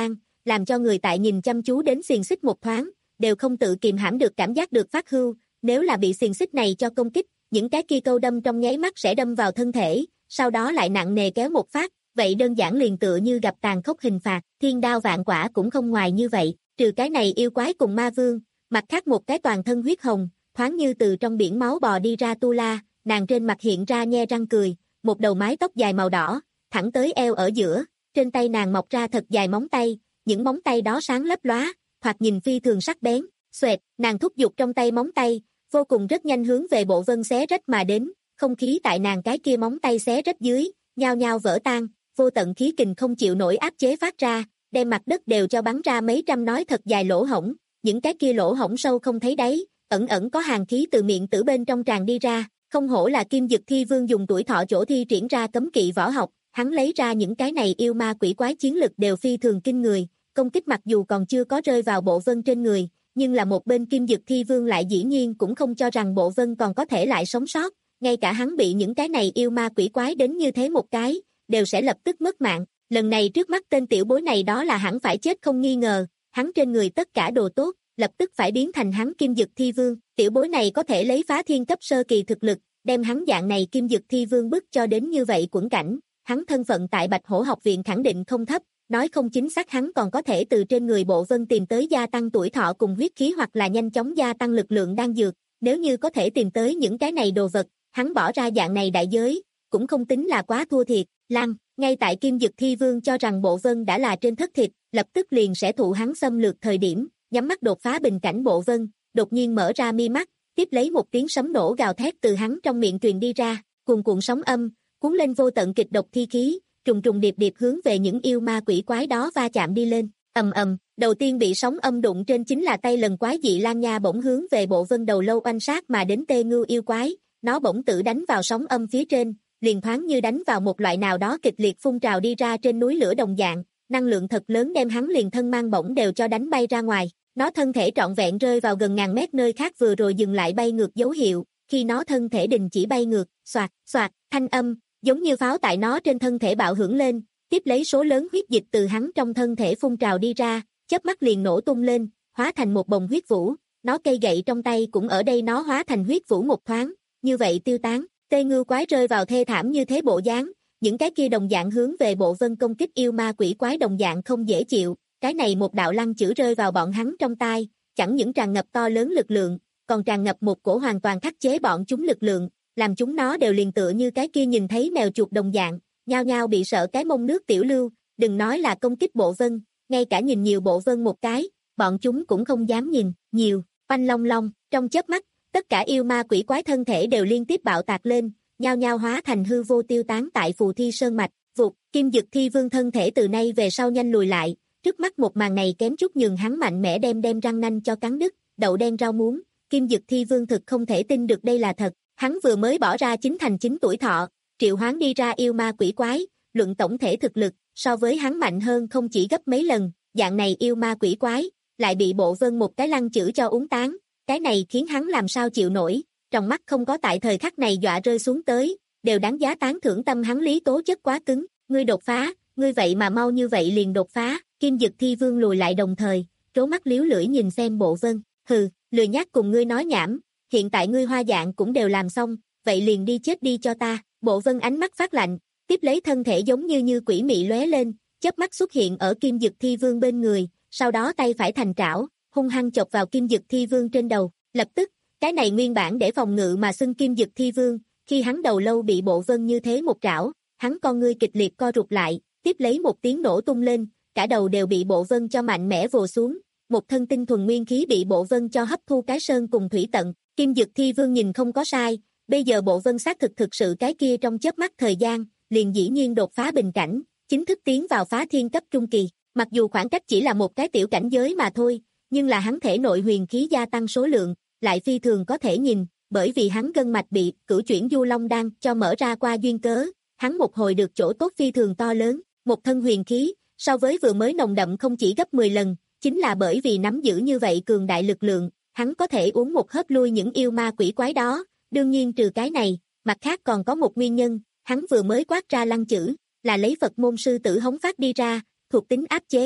làm cho người tại nhìn chăm chú đến xiềng xích một thoáng, đều không tự kìm hãm được cảm giác được phát hưu, nếu là bị xiềng xích này cho công kích, những cái kia câu đâm trong nháy mắt sẽ đâm vào thân thể, sau đó lại nặng nề kéo một phát, vậy đơn giản liền tựa như gặp tàn khốc hình phạt, thiên đao vạn quả cũng không ngoài như vậy, trừ cái này yêu quái cùng ma vương, mặt khác một cái toàn thân huyết hồng, thoáng như từ trong biển máu bò đi ra Tu La, nàng trên mặt hiện ra nhe răng cười, một đầu mái tóc dài màu đỏ, thẳng tới eo ở giữa, trên tay nàng mọc ra thật dài móng tay, những móng tay đó sáng lấp lóa, thoạt nhìn phi thường sắc bén, xoẹt, nàng thúc giục trong tay móng tay, vô cùng rất nhanh hướng về Bộ Vân xé rách mà đến, không khí tại nàng cái kia móng tay xé rách dưới, nhao nhao vỡ tan, vô tận khí kình không chịu nổi áp chế phát ra, đem mặt đất đều cho bắn ra mấy trăm nói thật dài lỗ hổng, những cái kia lỗ hổng sâu không thấy đáy, ẩn ẩn có hàn khí từ miệng tử bên trong tràn đi ra, không hổ là Kim Dực Thi Vương dùng tuổi thọ chỗ thi triển ra cấm kỵ võ học, hắn lấy ra những cái này yêu ma quỷ quái chiến lực đều phi thường kinh người, công kích mặc dù còn chưa có rơi vào Bộ Vân trên người, nhưng là một bên Kim Dực Thi Vương lại dĩ nhiên cũng không cho rằng Bộ Vân còn có thể lại sống sót, ngay cả hắn bị những cái này yêu ma quỷ quái đến như thế một cái, đều sẽ lập tức mất mạng, lần này trước mắt tên tiểu bối này đó là hẳn phải chết không nghi ngờ, hắn trên người tất cả đồ tốt, lập tức phải biến thành hắn Kim Dực Thi Vương, tiểu bối này có thể lấy phá thiên cấp sơ kỳ thực lực, đem hắn dạng này Kim Dực Thi Vương bức cho đến như vậy quẫn cảnh, hắn thân phận tại Bạch Hổ học viện khẳng định không thấp, nói không chính xác hắn còn có thể từ trên người Bộ Vân tìm tới gia tăng tuổi thọ cùng huyết khí hoặc là nhanh chóng gia tăng lực lượng đan dược, nếu như có thể tìm tới những cái này đồ vật, hắn bỏ ra dạng này đại giới, cũng không tính là quá thua thiệt, lăng, ngay tại Kim Dực Thi Vương cho rằng Bộ Vân đã là trên thất thịt, lập tức liền sẽ thụ hắn xâm lược thời điểm, nhắm mắt đột phá bình cảnh Bộ Vân, đột nhiên mở ra mi mắt, tiếp lấy một tiếng sấm nổ gào thét từ hắn trong miệng truyền đi ra, cuồn cuộn sóng âm, cuốn lên vô tận kịch độc thi khí, trùng trùng điệp điệp hướng về những yêu ma quỷ quái đó va chạm đi lên, ầm ầm, đầu tiên bị sóng âm đụng trên chính là tay lần quái dị Lan Nha bỗng hướng về Bộ Vân đầu lâu oanh sát mà đến tê ngưu yêu quái, nó bỗng tự đánh vào sóng âm phía trên, liền thoáng như đánh vào một loại nào đó kịch liệt phun trào đi ra trên núi lửa đồng dạng, năng lượng thật lớn đem hắn liền thân mang bổng đều cho đánh bay ra ngoài, nó thân thể trọn vẹn rơi vào gần ngàn mét nơi khác vừa rồi dừng lại bay ngược dấu hiệu, khi nó thân thể đình chỉ bay ngược, xoạt, xoạt, thanh âm, giống như pháo tại nó trên thân thể bạo hưởng lên, tiếp lấy số lớn huyết dịch từ hắn trong thân thể phun trào đi ra, chớp mắt liền nổ tung lên, hóa thành một bồng huyết vũ, nó cây gậy trong tay cũng ở đây nó hóa thành huyết vũ một thoáng, như vậy tiêu tán, tê ngưu quái rơi vào thê thảm như thế bộ dáng, những cái kia đồng dạng hướng về Bộ Vân công kích yêu ma quỷ quái đồng dạng không dễ chịu, cái này một đạo lăng chữ rơi vào bọn hắn trong tai, chẳng những tràn ngập to lớn lực lượng, còn tràn ngập một cổ hoàn toàn khắc chế bọn chúng lực lượng, làm chúng nó đều liền tựa như cái kia nhìn thấy mèo chuột đồng dạng, nhao nhao bị sợ cái mông nước tiểu lưu, đừng nói là công kích Bộ Vân, ngay cả nhìn nhiều Bộ Vân một cái, bọn chúng cũng không dám nhìn, nhiều, oanh long long, trong chớp mắt, tất cả yêu ma quỷ quái thân thể đều liên tiếp bạo tạc lên, nhao nhao hóa thành hư vô tiêu tán tại Phù Thi Sơn Mạch, vụt, Kim Dực Thi Vương thân thể từ nay về sau nhanh lùi lại, trước mắt một màn này kém chút nhường hắn mạnh mẽ đem đem răng nanh cho cắn đứt, đậu đen rau muống, Kim Dực Thi Vương thực không thể tin được đây là thật, hắn vừa mới bỏ ra chín thành chín tuổi thọ, triệu hoán đi ra yêu ma quỷ quái, luận tổng thể thực lực, so với hắn mạnh hơn không chỉ gấp mấy lần, dạng này yêu ma quỷ quái, lại bị Bộ Vân một cái lăng chữ cho uống tán, cái này khiến hắn làm sao chịu nổi, trong mắt không có tại thời khắc này dọa rơi xuống tới, đều đáng giá tán thưởng tâm hắn lý tố chất quá cứng, ngươi đột phá, ngươi vậy mà mau như vậy liền đột phá, Kim Dực Thi Vương lùi lại đồng thời, trố mắt liếu lưỡi nhìn xem Bộ Vân, hừ, lười nhác cùng ngươi nói nhảm, hiện tại ngươi hoa dạng cũng đều làm xong, vậy liền đi chết đi cho ta, Bộ Vân ánh mắt phát lạnh, tiếp lấy thân thể giống như như quỷ mị lóe lên, chớp mắt xuất hiện ở Kim Dực Thi Vương bên người, sau đó tay phải thành trảo, hung hăng chộp vào Kim Dực Thi Vương trên đầu, lập tức, cái này nguyên bản để phòng ngự mà xưng Kim Dực Thi Vương, khi hắn đầu lâu bị Bộ Vân như thế một trảo, hắn con ngươi kịch liệt co rụt lại, tiếp lấy một tiếng nổ tung lên, cả đầu đều bị Bộ Vân cho mạnh mẽ vồ xuống, một thân tinh thuần nguyên khí bị Bộ Vân cho hấp thu cái sơn cùng thủy tận, Kim Dực Thi Vương nhìn không có sai, bây giờ Bộ Vân xác thực thực sự cái kia trong chớp mắt thời gian, liền dĩ nhiên đột phá bình cảnh, chính thức tiến vào phá thiên cấp trung kỳ, mặc dù khoảng cách chỉ là một cái tiểu cảnh giới mà thôi, nhưng là hắn thể nội huyền khí gia tăng số lượng, lại phi thường có thể nhìn, bởi vì hắn gân mạch bị cửu chuyển du long đan cho mở ra qua duyên cớ, hắn một hồi được chỗ tốt phi thường to lớn, một thân huyền khí, so với vừa mới nồng đậm không chỉ gấp mười lần, chính là bởi vì nắm giữ như vậy cường đại lực lượng, hắn có thể uống một hớp lui những yêu ma quỷ quái đó, đương nhiên trừ cái này, mặt khác còn có một nguyên nhân, hắn vừa mới quát ra lăng chữ, là lấy Phật môn sư tử hống phát đi ra, thuộc tính áp chế,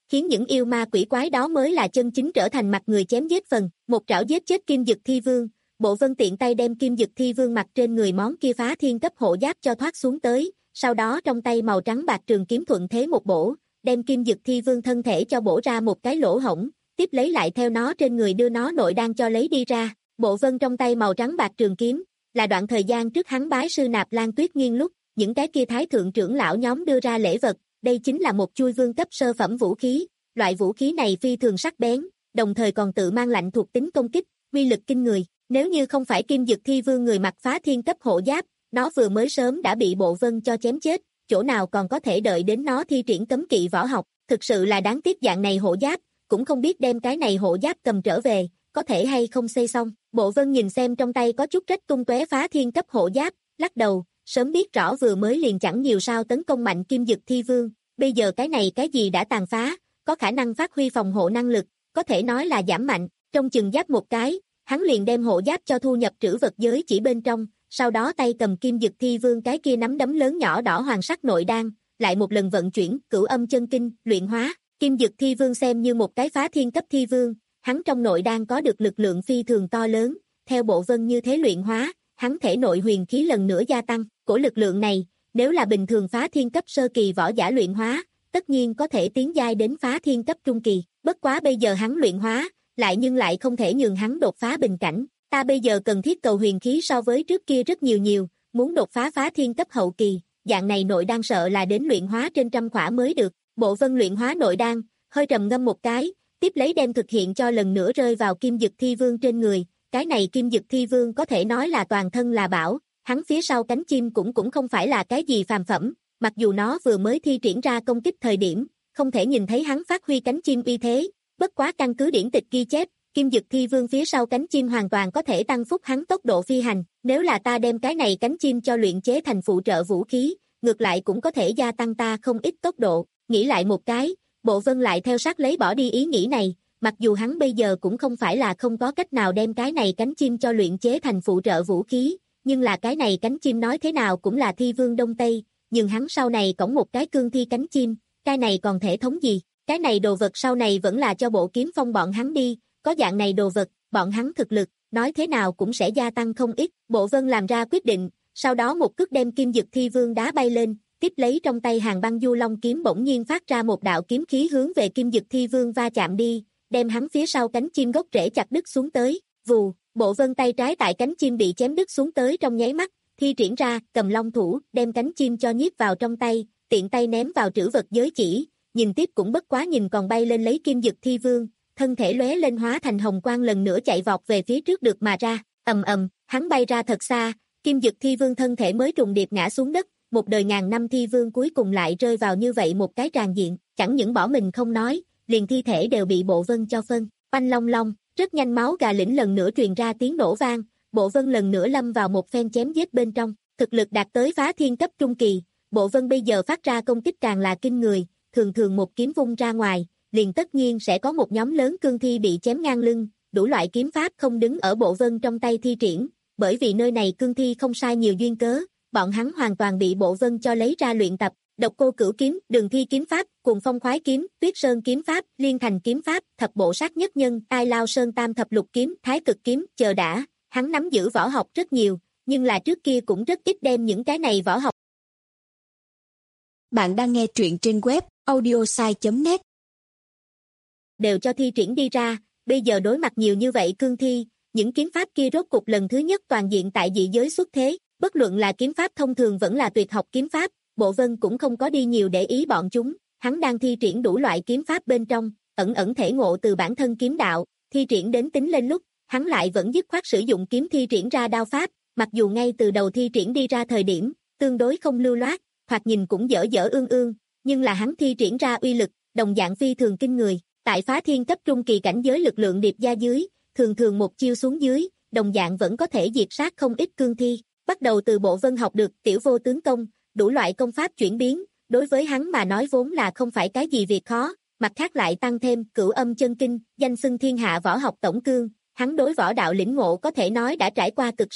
khiến những yêu ma quỷ quái đó mới là chân chính trở thành mặt người chém giết phần, một trảo giết chết Kim Dực Thi Vương. Bộ Vân tiện tay đem Kim Dực Thi Vương mặc trên người món kia phá thiên cấp hộ giáp cho thoát xuống tới, sau đó trong tay màu trắng bạc trường kiếm thuận thế một bổ, đem Kim Dực Thi Vương thân thể cho bổ ra một cái lỗ hổng, tiếp lấy lại theo nó trên người đưa nó nội đan cho lấy đi ra. Bộ Vân trong tay màu trắng bạc trường kiếm, là đoạn thời gian trước hắn bái sư Nạp Lan Tuyết Nghiên lúc, những cái kia thái thượng trưởng lão nhóm đưa ra lễ vật, đây chính là một chui vương cấp sơ phẩm vũ khí, loại vũ khí này phi thường sắc bén, đồng thời còn tự mang lạnh thuộc tính công kích, uy lực kinh người. Nếu như không phải Kim Dực Thi Vương người mặc phá thiên cấp hộ giáp, nó vừa mới sớm đã bị Bộ Vân cho chém chết, chỗ nào còn có thể đợi đến nó thi triển cấm kỵ võ học, thực sự là đáng tiếc dạng này hộ giáp, cũng không biết đem cái này hộ giáp cầm trở về, có thể hay không xây xong. Bộ Vân nhìn xem trong tay có chút rách tung tóe phá thiên cấp hộ giáp, lắc đầu, sớm biết rõ vừa mới liền chẳng nhiều sao tấn công mạnh Kim Dực Thi Vương, bây giờ cái này cái gì đã tàn phá, có khả năng phát huy phòng hộ năng lực, có thể nói là giảm mạnh, trong chừng giáp một cái, hắn liền đem hộ giáp cho thu nhập trữ vật giới chỉ bên trong, sau đó tay cầm Kim Dực Thi Vương cái kia nắm đấm lớn nhỏ đỏ hoàng sắc nội đan, lại một lần vận chuyển Cửu Âm Chân Kinh, luyện hóa. Kim Dực Thi Vương xem như một cái phá thiên cấp thi vương, hắn trong nội đan có được lực lượng phi thường to lớn, theo Bộ Vân như thế luyện hóa, hắn thể nội huyền khí lần nữa gia tăng, của lực lượng này, nếu là bình thường phá thiên cấp sơ kỳ võ giả luyện hóa, tất nhiên có thể tiến giai đến phá thiên cấp trung kỳ, bất quá bây giờ hắn luyện hóa, lại nhưng lại không thể nhường hắn đột phá bình cảnh, ta bây giờ cần thiết cầu huyền khí so với trước kia rất nhiều nhiều, muốn đột phá phá thiên cấp hậu kỳ, dạng này nội đan sợ là đến luyện hóa trên trăm khỏa mới được. Bộ Vân luyện hóa nội đan, hơi trầm ngâm một cái, tiếp lấy đem thực hiện cho lần nữa rơi vào Kim Dực Thi Vương trên người, cái này Kim Dực Thi Vương có thể nói là toàn thân là bảo, hắn phía sau cánh chim cũng cũng không phải là cái gì phàm phẩm, mặc dù nó vừa mới thi triển ra công kích thời điểm, không thể nhìn thấy hắn phát huy cánh chim uy thế, bất quá căn cứ điển tịch ghi chép, Kim Dực Thi Vương phía sau cánh chim hoàn toàn có thể tăng phúc hắn tốc độ phi hành, nếu là ta đem cái này cánh chim cho luyện chế thành phụ trợ vũ khí, ngược lại cũng có thể gia tăng ta không ít tốc độ. Nghĩ lại một cái, Bộ Vân lại theo sát lấy bỏ đi ý nghĩ này, mặc dù hắn bây giờ cũng không phải là không có cách nào đem cái này cánh chim cho luyện chế thành phụ trợ vũ khí, nhưng là cái này cánh chim nói thế nào cũng là thi vương Đông Tây, nhưng hắn sau này cõng một cái cương thi cánh chim, cái này còn thể thống gì, cái này đồ vật sau này vẫn là cho Bộ Kiếm Phong bọn hắn đi, có dạng này đồ vật, bọn hắn thực lực, nói thế nào cũng sẽ gia tăng không ít. Bộ Vân làm ra quyết định, sau đó một cước đem Kim Dực Thi Vương đá bay lên, tiếp lấy trong tay Hàng Băng Du Long kiếm bỗng nhiên phát ra một đạo kiếm khí hướng về Kim Dực Thi Vương va chạm đi, đem hắn phía sau cánh chim gốc rễ chặt đứt xuống tới. Vù, Bộ Vân tay trái tại cánh chim bị chém đứt xuống tới trong nháy mắt, thi triển ra, cầm long thủ, đem cánh chim cho nhiếp vào trong tay, tiện tay ném vào trữ vật giới chỉ, nhìn tiếp cũng bất quá nhìn còn bay lên lấy Kim Dực Thi Vương, thân thể lóe lên hóa thành hồng quang lần nữa chạy vọt về phía trước được mà ra, ầm ầm, hắn bay ra thật xa, Kim Dực Thi Vương thân thể mới trùng điệp ngã xuống đất, một đời ngàn năm thi vương cuối cùng lại rơi vào như vậy một cái tràn diện, chẳng những bỏ mình không nói, liền thi thể đều bị Bộ Vân cho phân, oanh long long, rất nhanh máu gà lĩnh lần nữa truyền ra tiếng nổ vang, Bộ Vân lần nữa lâm vào một phen chém giết bên trong, thực lực đạt tới phá thiên cấp trung kỳ, Bộ Vân bây giờ phát ra công kích càng là kinh người, thường thường một kiếm vung ra ngoài, liền tất nhiên sẽ có một nhóm lớn cương thi bị chém ngang lưng, đủ loại kiếm pháp không đứng ở Bộ Vân trong tay thi triển, bởi vì nơi này cương thi không sai nhiều duyên cớ, bọn hắn hoàn toàn bị Bộ Vân cho lấy ra luyện tập, Độc Cô Cửu kiếm, Đường Thi kiếm pháp, Cuồng Phong Khoái kiếm, Tuyết Sơn kiếm pháp, Liên Thành kiếm pháp, Thập Bộ Sát Nhất Nhân, Ai Lao Sơn Tam Thập Lục kiếm, Thái Cực kiếm, chờ đã, hắn nắm giữ võ học rất nhiều, nhưng là trước kia cũng rất ít đem những cái này võ học. Bạn đang nghe truyện trên web audiosai chấm net Đều cho thi triển đi ra, bây giờ đối mặt nhiều như vậy cương thi, những kiếm pháp kia rốt cục lần thứ nhất toàn diện tại dị giới xuất thế, bất luận là kiếm pháp thông thường vẫn là tuyệt học kiếm pháp, Bộ Vân cũng không có đi nhiều để ý bọn chúng, hắn đang thi triển đủ loại kiếm pháp bên trong, ẩn ẩn thể ngộ từ bản thân kiếm đạo, thi triển đến tính lên lúc, hắn lại vẫn dứt khoát sử dụng kiếm thi triển ra đao pháp, mặc dù ngay từ đầu thi triển đi ra thời điểm, tương đối không lưu loát, hoặc nhìn cũng dở dở ương ương, nhưng là hắn thi triển ra uy lực, đồng dạng phi thường kinh người, tại phá thiên cấp trung kỳ cảnh giới lực lượng điệp gia dưới, thường thường một chiêu xuống dưới, đồng dạng vẫn có thể diệt sát không ít cương thi. Bắt đầu từ Bộ Vân học được tiểu vô tướng công, đủ loại công pháp chuyển biến, đối với hắn mà nói vốn là không phải cái gì việc khó, mặt khác lại tăng thêm Cửu Âm Chân Kinh, danh xưng thiên hạ võ học tổng cương, hắn đối võ đạo lĩnh ngộ có thể nói đã trải qua cực sâu,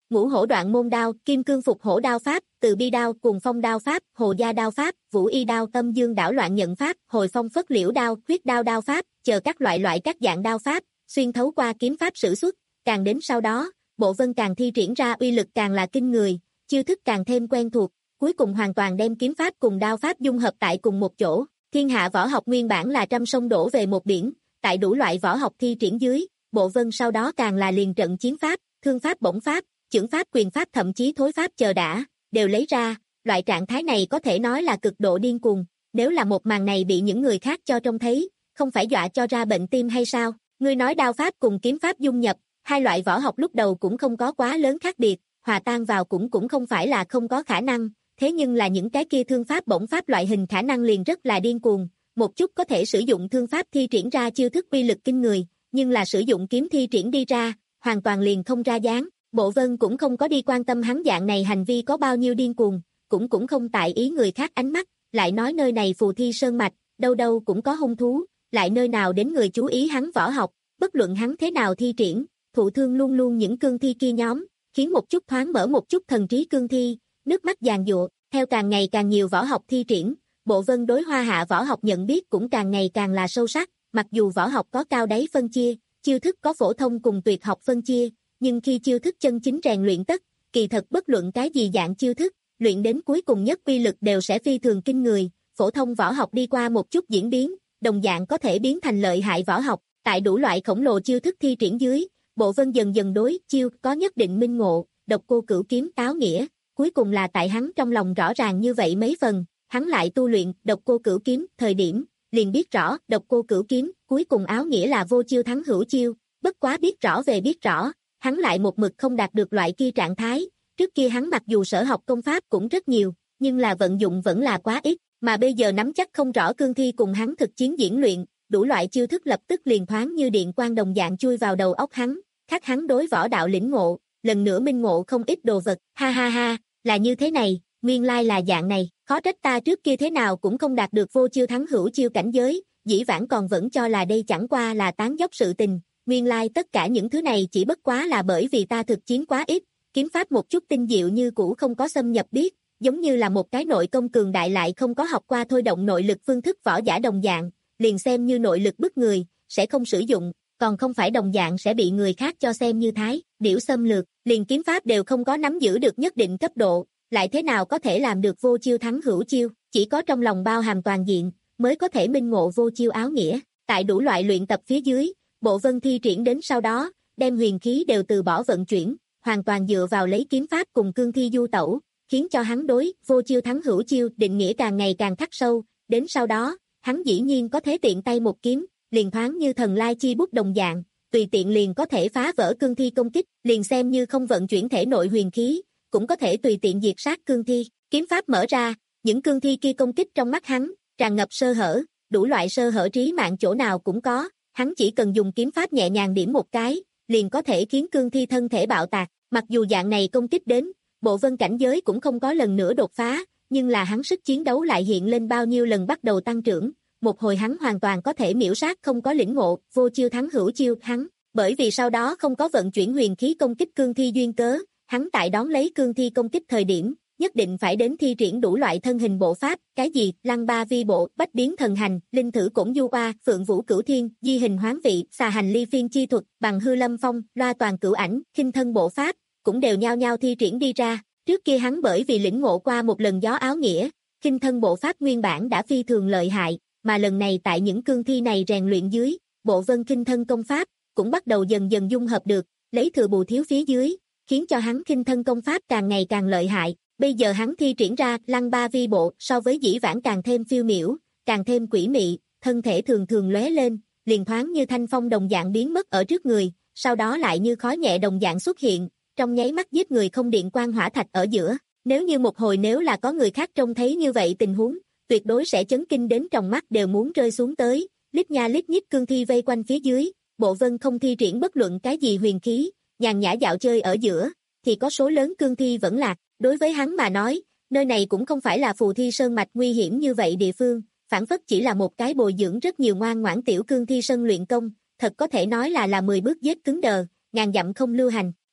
Ngũ hổ đoạn môn đao, kim cương phục hổ đao pháp, từ bi đao, cuồng phong đao pháp, hồ gia đao pháp, vũ y đao, âm dương đảo loạn nhận pháp, hồi phong phất liễu đao, huyết đao đao pháp, chờ các loại loại các dạng đao pháp, xuyên thấu qua kiếm pháp sử xuất, càng đến sau đó, Bộ Vân càng thi triển ra uy lực càng là kinh người, chiêu thức càng thêm quen thuộc, cuối cùng hoàn toàn đem kiếm pháp cùng đao pháp dung hợp tại cùng một chỗ. Thiên hạ võ học nguyên bản là trăm sông đổ về một biển, tại đủ loại võ học thi triển dưới, Bộ Vân sau đó càng là liền trận chiến pháp, thương pháp bổng pháp, chưởng pháp quyền pháp thậm chí thối pháp chờ đã, đều lấy ra, loại trạng thái này có thể nói là cực độ điên cuồng, nếu là một màn này bị những người khác cho trông thấy, không phải dọa cho ra bệnh tim hay sao? Ngươi nói đao pháp cùng kiếm pháp dung nhập, hai loại võ học lúc đầu cũng không có quá lớn khác biệt, hòa tan vào cũng cũng không phải là không có khả năng, thế nhưng là những cái kia thương pháp bổng pháp loại hình khả năng liền rất là điên cuồng, một chút có thể sử dụng thương pháp thi triển ra chiêu thức uy lực kinh người, nhưng là sử dụng kiếm thi triển đi ra, hoàn toàn liền không ra dáng. Bộ Vân cũng không có đi quan tâm hắn dạng này hành vi có bao nhiêu điên cuồng, cũng cũng không tại ý người khác ánh mắt, lại nói nơi này phù thi sơn mạch, đâu đâu cũng có hung thú, lại nơi nào đến người chú ý hắn võ học, bất luận hắn thế nào thi triển, thụ thương luôn luôn những cương thi kia nhóm, khiến một chút thoáng mở một chút thần trí cương thi, nước mắt giàn giụa, theo càng ngày càng nhiều võ học thi triển, Bộ Vân đối Hoa Hạ võ học nhận biết cũng càng ngày càng là sâu sắc, mặc dù võ học có cao đáy phân chia, chiêu thức có phổ thông cùng tuyệt học phân chia, nhưng khi chiêu thức chân chính rèn luyện tất, kỳ thật bất luận cái gì dạng chiêu thức, luyện đến cuối cùng nhất uy lực đều sẽ phi thường kinh người, phổ thông võ học đi qua một chút diễn biến, đồng dạng có thể biến thành lợi hại võ học, tại đủ loại khổng lồ chiêu thức thi triển dưới, Bộ Vân dần dần đối chiêu có nhất định minh ngộ, độc cô cửu kiếm áo nghĩa, cuối cùng là tại hắn trong lòng rõ ràng như vậy mấy phần, hắn lại tu luyện độc cô cửu kiếm, thời điểm, liền biết rõ độc cô cửu kiếm, cuối cùng áo nghĩa là vô chiêu thắng hữu chiêu, bất quá biết rõ về biết rõ, hắn lại một mực không đạt được loại kia trạng thái, trước kia hắn mặc dù sở học công pháp cũng rất nhiều, nhưng là vận dụng vẫn là quá ít, mà bây giờ nắm chắc không rõ cương thi cùng hắn thực chiến diễn luyện, đủ loại chiêu thức lập tức liền thoáng như điện quang đồng dạng chui vào đầu óc hắn, khác hắn đối võ đạo lĩnh ngộ, lần nữa minh ngộ không ít đồ vật, ha ha ha, là như thế này, nguyên lai là dạng này, khó trách ta trước kia thế nào cũng không đạt được vô chiêu thắng hữu chiêu cảnh giới, dĩ vãng còn vẫn cho là đây chẳng qua là tán dốc sự tình, nguyên lai tất cả những thứ này chỉ bất quá là bởi vì ta thực chiến quá ít, kiếm pháp một chút tinh diệu như cũ không có xâm nhập biết, giống như là một cái nội công cường đại lại không có học qua thôi động nội lực phương thức võ giả đồng dạng, liền xem như nội lực bức người, sẽ không sử dụng, còn không phải đồng dạng sẽ bị người khác cho xem như thái, điểu xâm lược, liền kiếm pháp đều không có nắm giữ được nhất định cấp độ, lại thế nào có thể làm được vô chiêu thắng hữu chiêu, chỉ có trong lòng bao hàm toàn diện, mới có thể minh ngộ vô chiêu áo nghĩa, tại đủ loại luyện tập phía dưới, Bộ Vân thi triển đến sau đó, đem huyền khí đều từ bỏ vận chuyển, hoàn toàn dựa vào lấy kiếm pháp cùng cương thi du tẩu, khiến cho hắn đối vô chiêu thắng hữu chiêu định nghĩa càng ngày càng khắc sâu, đến sau đó, hắn dĩ nhiên có thể tiện tay một kiếm, liền thoáng như thần lai chi bút đồng dạng, tùy tiện liền có thể phá vỡ cương thi công kích, liền xem như không vận chuyển thể nội huyền khí, cũng có thể tùy tiện diệt sát cương thi, kiếm pháp mở ra, những cương thi kia công kích trong mắt hắn, tràn ngập sơ hở, đủ loại sơ hở trí mạng chỗ nào cũng có, hắn chỉ cần dùng kiếm pháp nhẹ nhàng điểm một cái, liền có thể khiến cương thi thân thể bạo tạc, mặc dù dạng này công kích đến, Bộ Vân cảnh giới cũng không có lần nữa đột phá, nhưng là hắn sức chiến đấu lại hiện lên bao nhiêu lần bắt đầu tăng trưởng, một hồi hắn hoàn toàn có thể miễu sát không có lĩnh ngộ, vô chiêu thắng hữu chiêu, hắn, bởi vì sau đó không có vận chuyển huyền khí công kích cương thi duyên cớ, hắn tại đón lấy cương thi công kích thời điểm, nhất định phải đến thi triển đủ loại thân hình bộ pháp, cái gì, lăng ba vi bộ, bách biến thần hành, linh thử cổn du oa, phượng vũ cửu thiên, di hình hoán vị, xà hành ly phiên chi thuật, bằng hư lâm phong, loa toàn cửu ảnh, khinh thân bộ pháp, cũng đều nhao nhao thi triển đi ra, trước kia hắn bởi vì lĩnh ngộ qua một lần gió áo nghĩa, khinh thân bộ pháp nguyên bản đã phi thường lợi hại, mà lần này tại những cương thi này rèn luyện dưới, Bộ Vân khinh thân công pháp, cũng bắt đầu dần dần dung hợp được, lấy thừa bù thiếu phía dưới, khiến cho hắn khinh thân công pháp càng ngày càng lợi hại. Bây giờ hắn thi triển ra lăng ba vi bộ so với dĩ vãng càng thêm phiêu miểu, càng thêm quỷ mị, thân thể thường thường lóe lên, liền thoáng như thanh phong đồng dạng biến mất ở trước người, sau đó lại như khói nhẹ đồng dạng xuất hiện, trong nháy mắt giết người không điện quang hỏa thạch ở giữa. Nếu như một hồi nếu là có người khác trông thấy như vậy tình huống, tuyệt đối sẽ chấn kinh đến trong mắt đều muốn rơi xuống tới, lít nha lít nhít cương thi vây quanh phía dưới, Bộ Vân không thi triển bất luận cái gì huyền khí, nhàn nhã dạo chơi ở giữa, thì có số lớn cương thi vẫn lạc. Đối với hắn mà nói, nơi này cũng không phải là phù thi sơn mạch nguy hiểm như vậy địa phương, phản phất chỉ là một cái bồi dưỡng rất nhiều ngoan ngoãn tiểu cương thi sân luyện công, thật có thể nói là là mười bước giết cứng đờ, ngàn dặm không lưu hành.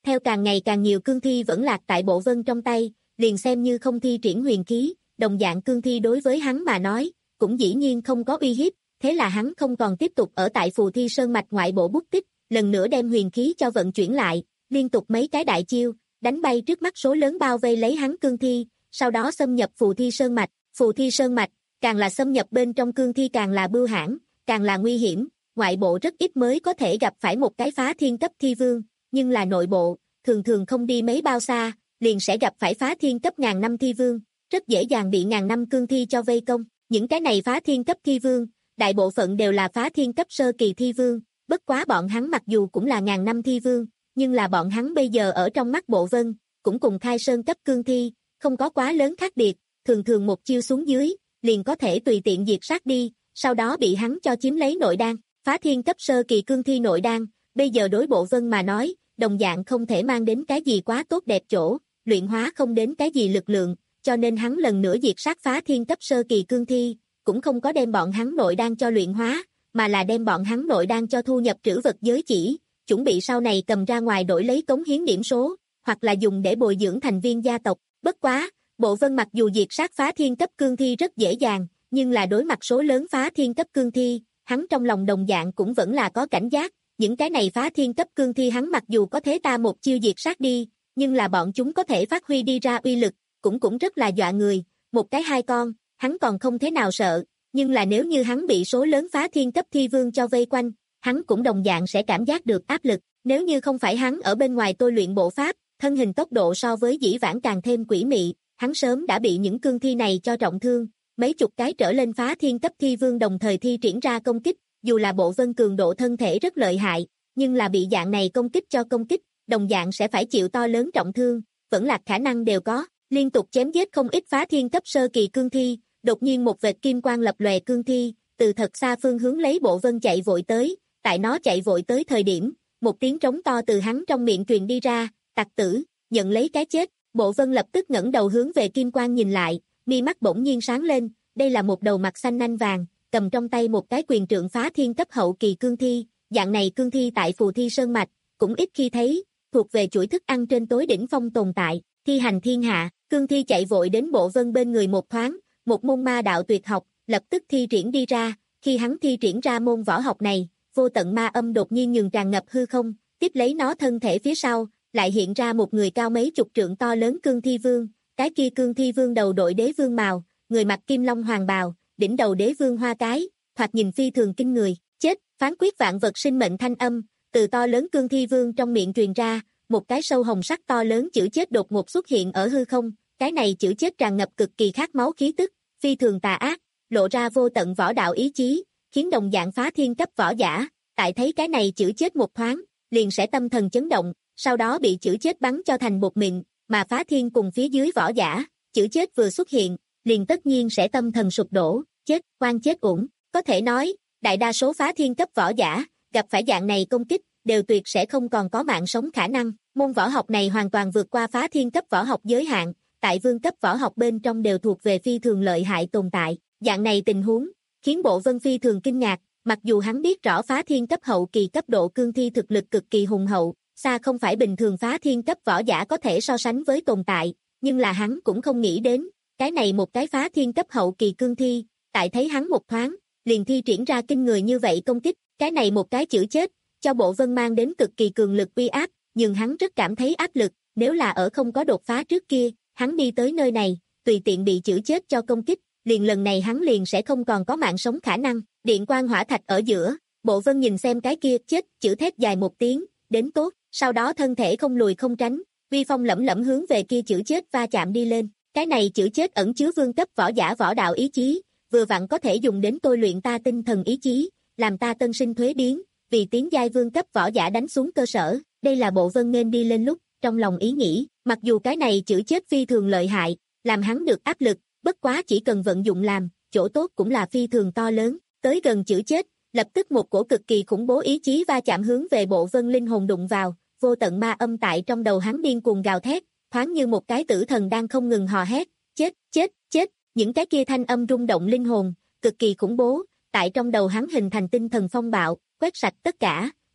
Theo càng ngày càng nhiều cương thi vẫn lạc tại bộ vân trong tay, liền xem như không thi triển huyền khí, đồng dạng cương thi đối với hắn mà nói, cũng dĩ nhiên không có uy hiếp, thế là hắn không còn tiếp tục ở tại Phù Thi Sơn Mạch ngoại bộ bút tích, lần nữa đem huyền khí cho vận chuyển lại, liên tục mấy cái đại chiêu, đánh bay trước mắt số lớn bao vây lấy hắn cương thi, sau đó xâm nhập Phù Thi Sơn Mạch, Phù Thi Sơn Mạch, càng là xâm nhập bên trong cương thi càng là bưu hãn, càng là nguy hiểm, ngoại bộ rất ít mới có thể gặp phải một cái phá thiên cấp thi vương, nhưng là nội bộ, thường thường không đi mấy bao xa, liền sẽ gặp phải phá thiên cấp ngàn năm thi vương, rất dễ dàng bị ngàn năm cương thi cho vây công, những cái này phá thiên cấp thi vương, đại bộ phận đều là phá thiên cấp sơ kỳ thi vương, bất quá bọn hắn mặc dù cũng là ngàn năm thi vương, nhưng là bọn hắn bây giờ ở trong mắt bộ vân, cũng cùng khai sơn cấp cương thi, không có quá lớn khác biệt, thường thường một chiêu xuống dưới, liền có thể tùy tiện diệt sát đi, sau đó bị hắn cho chiếm lấy nội đan, phá thiên cấp sơ kỳ cương thi nội đan, bây giờ đối bộ vân mà nói, đồng dạng không thể mang đến cái gì quá tốt đẹp chỗ, luyện hóa không đến cái gì lực lượng, cho nên hắn lần nữa diệt sát phá thiên cấp sơ kỳ cương thi, cũng không có đem bọn hắn nội đan cho luyện hóa, mà là đem bọn hắn nội đan cho thu nhập trữ vật giới chỉ, chuẩn bị sau này cầm ra ngoài đổi lấy cống hiến điểm số, hoặc là dùng để bồi dưỡng thành viên gia tộc. Bất quá, bộ vân mặc dù diệt sát phá thiên cấp cương thi rất dễ dàng, nhưng là đối mặt số lớn phá thiên cấp cương thi, hắn trong lòng đồng dạng cũng vẫn là có cảnh giác, những cái này phá thiên cấp cương thi hắn mặc dù có thế ta một chiêu diệt sát đi, nhưng là bọn chúng có thể phát huy đi ra uy lực, cũng cũng rất là dọa người, một cái hai con, hắn còn không thế nào sợ, nhưng là nếu như hắn bị số lớn phá thiên cấp thi vương cho vây quanh, hắn cũng đồng dạng sẽ cảm giác được áp lực, nếu như không phải hắn ở bên ngoài tôi luyện bộ pháp, thân hình tốc độ so với dĩ vãng càng thêm quỷ mị, hắn sớm đã bị những cương thi này cho trọng thương, mấy chục cái trở lên phá thiên cấp thi vương đồng thời thi triển ra công kích, dù là bộ vân cường độ thân thể rất lợi hại, nhưng là bị dạng này công kích cho công kích, đồng dạng sẽ phải chịu to lớn trọng thương, vẫn là khả năng đều có, liên tục chém giết không ít phá thiên cấp sơ kỳ cương thi, đột nhiên một vệt kim quang lập lòe cương thi, từ thật xa phương hướng lấy bộ vân chạy vội tới, tại nó chạy vội tới thời điểm, một tiếng trống to từ hắn trong miệng truyền đi ra, tặc tử, nhận lấy cái chết, bộ vân lập tức ngẩng đầu hướng về kim quang nhìn lại, mi mắt bỗng nhiên sáng lên, đây là một đầu mặt xanh nanh vàng, cầm trong tay một cái quyền trượng phá thiên cấp hậu kỳ cương thi, dạng này cương thi tại Phù Thi Sơn Mạch, cũng ít khi thấy, thuộc về chuỗi thức ăn trên tối đỉnh phong tồn tại, thi hành thiên hạ, cương thi chạy vội đến bộ vân bên người một thoáng, một môn ma đạo tuyệt học, lập tức thi triển đi ra, khi hắn thi triển ra môn võ học này, vô tận ma âm đột nhiên nhường tràn ngập hư không, tiếp lấy nó thân thể phía sau, lại hiện ra một người cao mấy chục trượng to lớn cương thi vương, cái kia cương thi vương đầu đội đế vương màu, người mặc kim long hoàng bào, đỉnh đầu đế vương hoa cái, thoạt nhìn phi thường kinh người, chết, phán quyết vạn vật sinh mệnh thanh âm, từ to lớn cương thi vương trong miệng truyền ra, một cái sâu hồng sắc to lớn chữ chết đột ngột xuất hiện ở hư không, cái này chữ chết tràn ngập cực kỳ khát máu khí tức, phi thường tà ác, lộ ra vô tận võ đạo ý chí, khiến đồng dạng phá thiên cấp võ giả, tại thấy cái này chữ chết một thoáng, liền sẽ tâm thần chấn động, sau đó bị chữ chết bắn cho thành bột mịn, mà phá thiên cùng phía dưới võ giả, chữ chết vừa xuất hiện, liền tất nhiên sẽ tâm thần sụp đổ, chết, quan chết uổng, có thể nói, đại đa số phá thiên cấp võ giả, gặp phải dạng này công kích, đều tuyệt sẽ không còn có mạng sống khả năng, môn võ học này hoàn toàn vượt qua phá thiên cấp võ học giới hạn, tại vương cấp võ học bên trong đều thuộc về phi thường lợi hại tồn tại, dạng này tình huống, khiến bộ vân phi thường kinh ngạc, mặc dù hắn biết rõ phá thiên cấp hậu kỳ cấp độ cương thi thực lực cực kỳ hùng hậu, xa không phải bình thường phá thiên cấp võ giả có thể so sánh với tồn tại, nhưng là hắn cũng không nghĩ đến, cái này một cái phá thiên cấp hậu kỳ cương thi, tại thấy hắn một thoáng, liền thi triển ra kinh người như vậy công kích, cái này một cái chữ chết, cho bộ vân mang đến cực kỳ cường lực uy áp, nhưng hắn rất cảm thấy áp lực, nếu là ở không có đột phá trước kia, hắn đi tới nơi này, tùy tiện bị chữ chết cho công kích, liền lần này hắn liền sẽ không còn có mạng sống khả năng, điện quang hỏa thạch ở giữa, bộ vân nhìn xem cái kia chết, chữ thét dài một tiếng, đến tốt, sau đó thân thể không lùi không tránh, vi phong lẫm lẫm hướng về kia chữ chết va chạm đi lên, cái này chữ chết ẩn chứa vương cấp võ giả võ đạo ý chí, vừa vặn có thể dùng đến tôi luyện ta tinh thần ý chí, làm ta tân sinh thuế biến, vì tiến giai vương cấp võ giả đánh xuống cơ sở, đây là bộ vân nên đi lên lúc, trong lòng ý nghĩ, mặc dù cái này chữ chết phi thường lợi hại, làm hắn được áp lực, bất quá chỉ cần vận dụng làm, chỗ tốt cũng là phi thường to lớn, tới gần chữ chết, lập tức một cổ cực kỳ khủng bố ý chí va chạm hướng về bộ vân linh hồn đụng vào, vô tận ma âm tại trong đầu hắn điên cuồng gào thét, thoáng như một cái tử thần đang không ngừng hò hét, chết, chết, chết, những cái kia thanh âm rung động linh hồn, cực kỳ khủng bố, tại trong đầu hắn hình thành tinh thần phong bạo, quét sạch tất cả,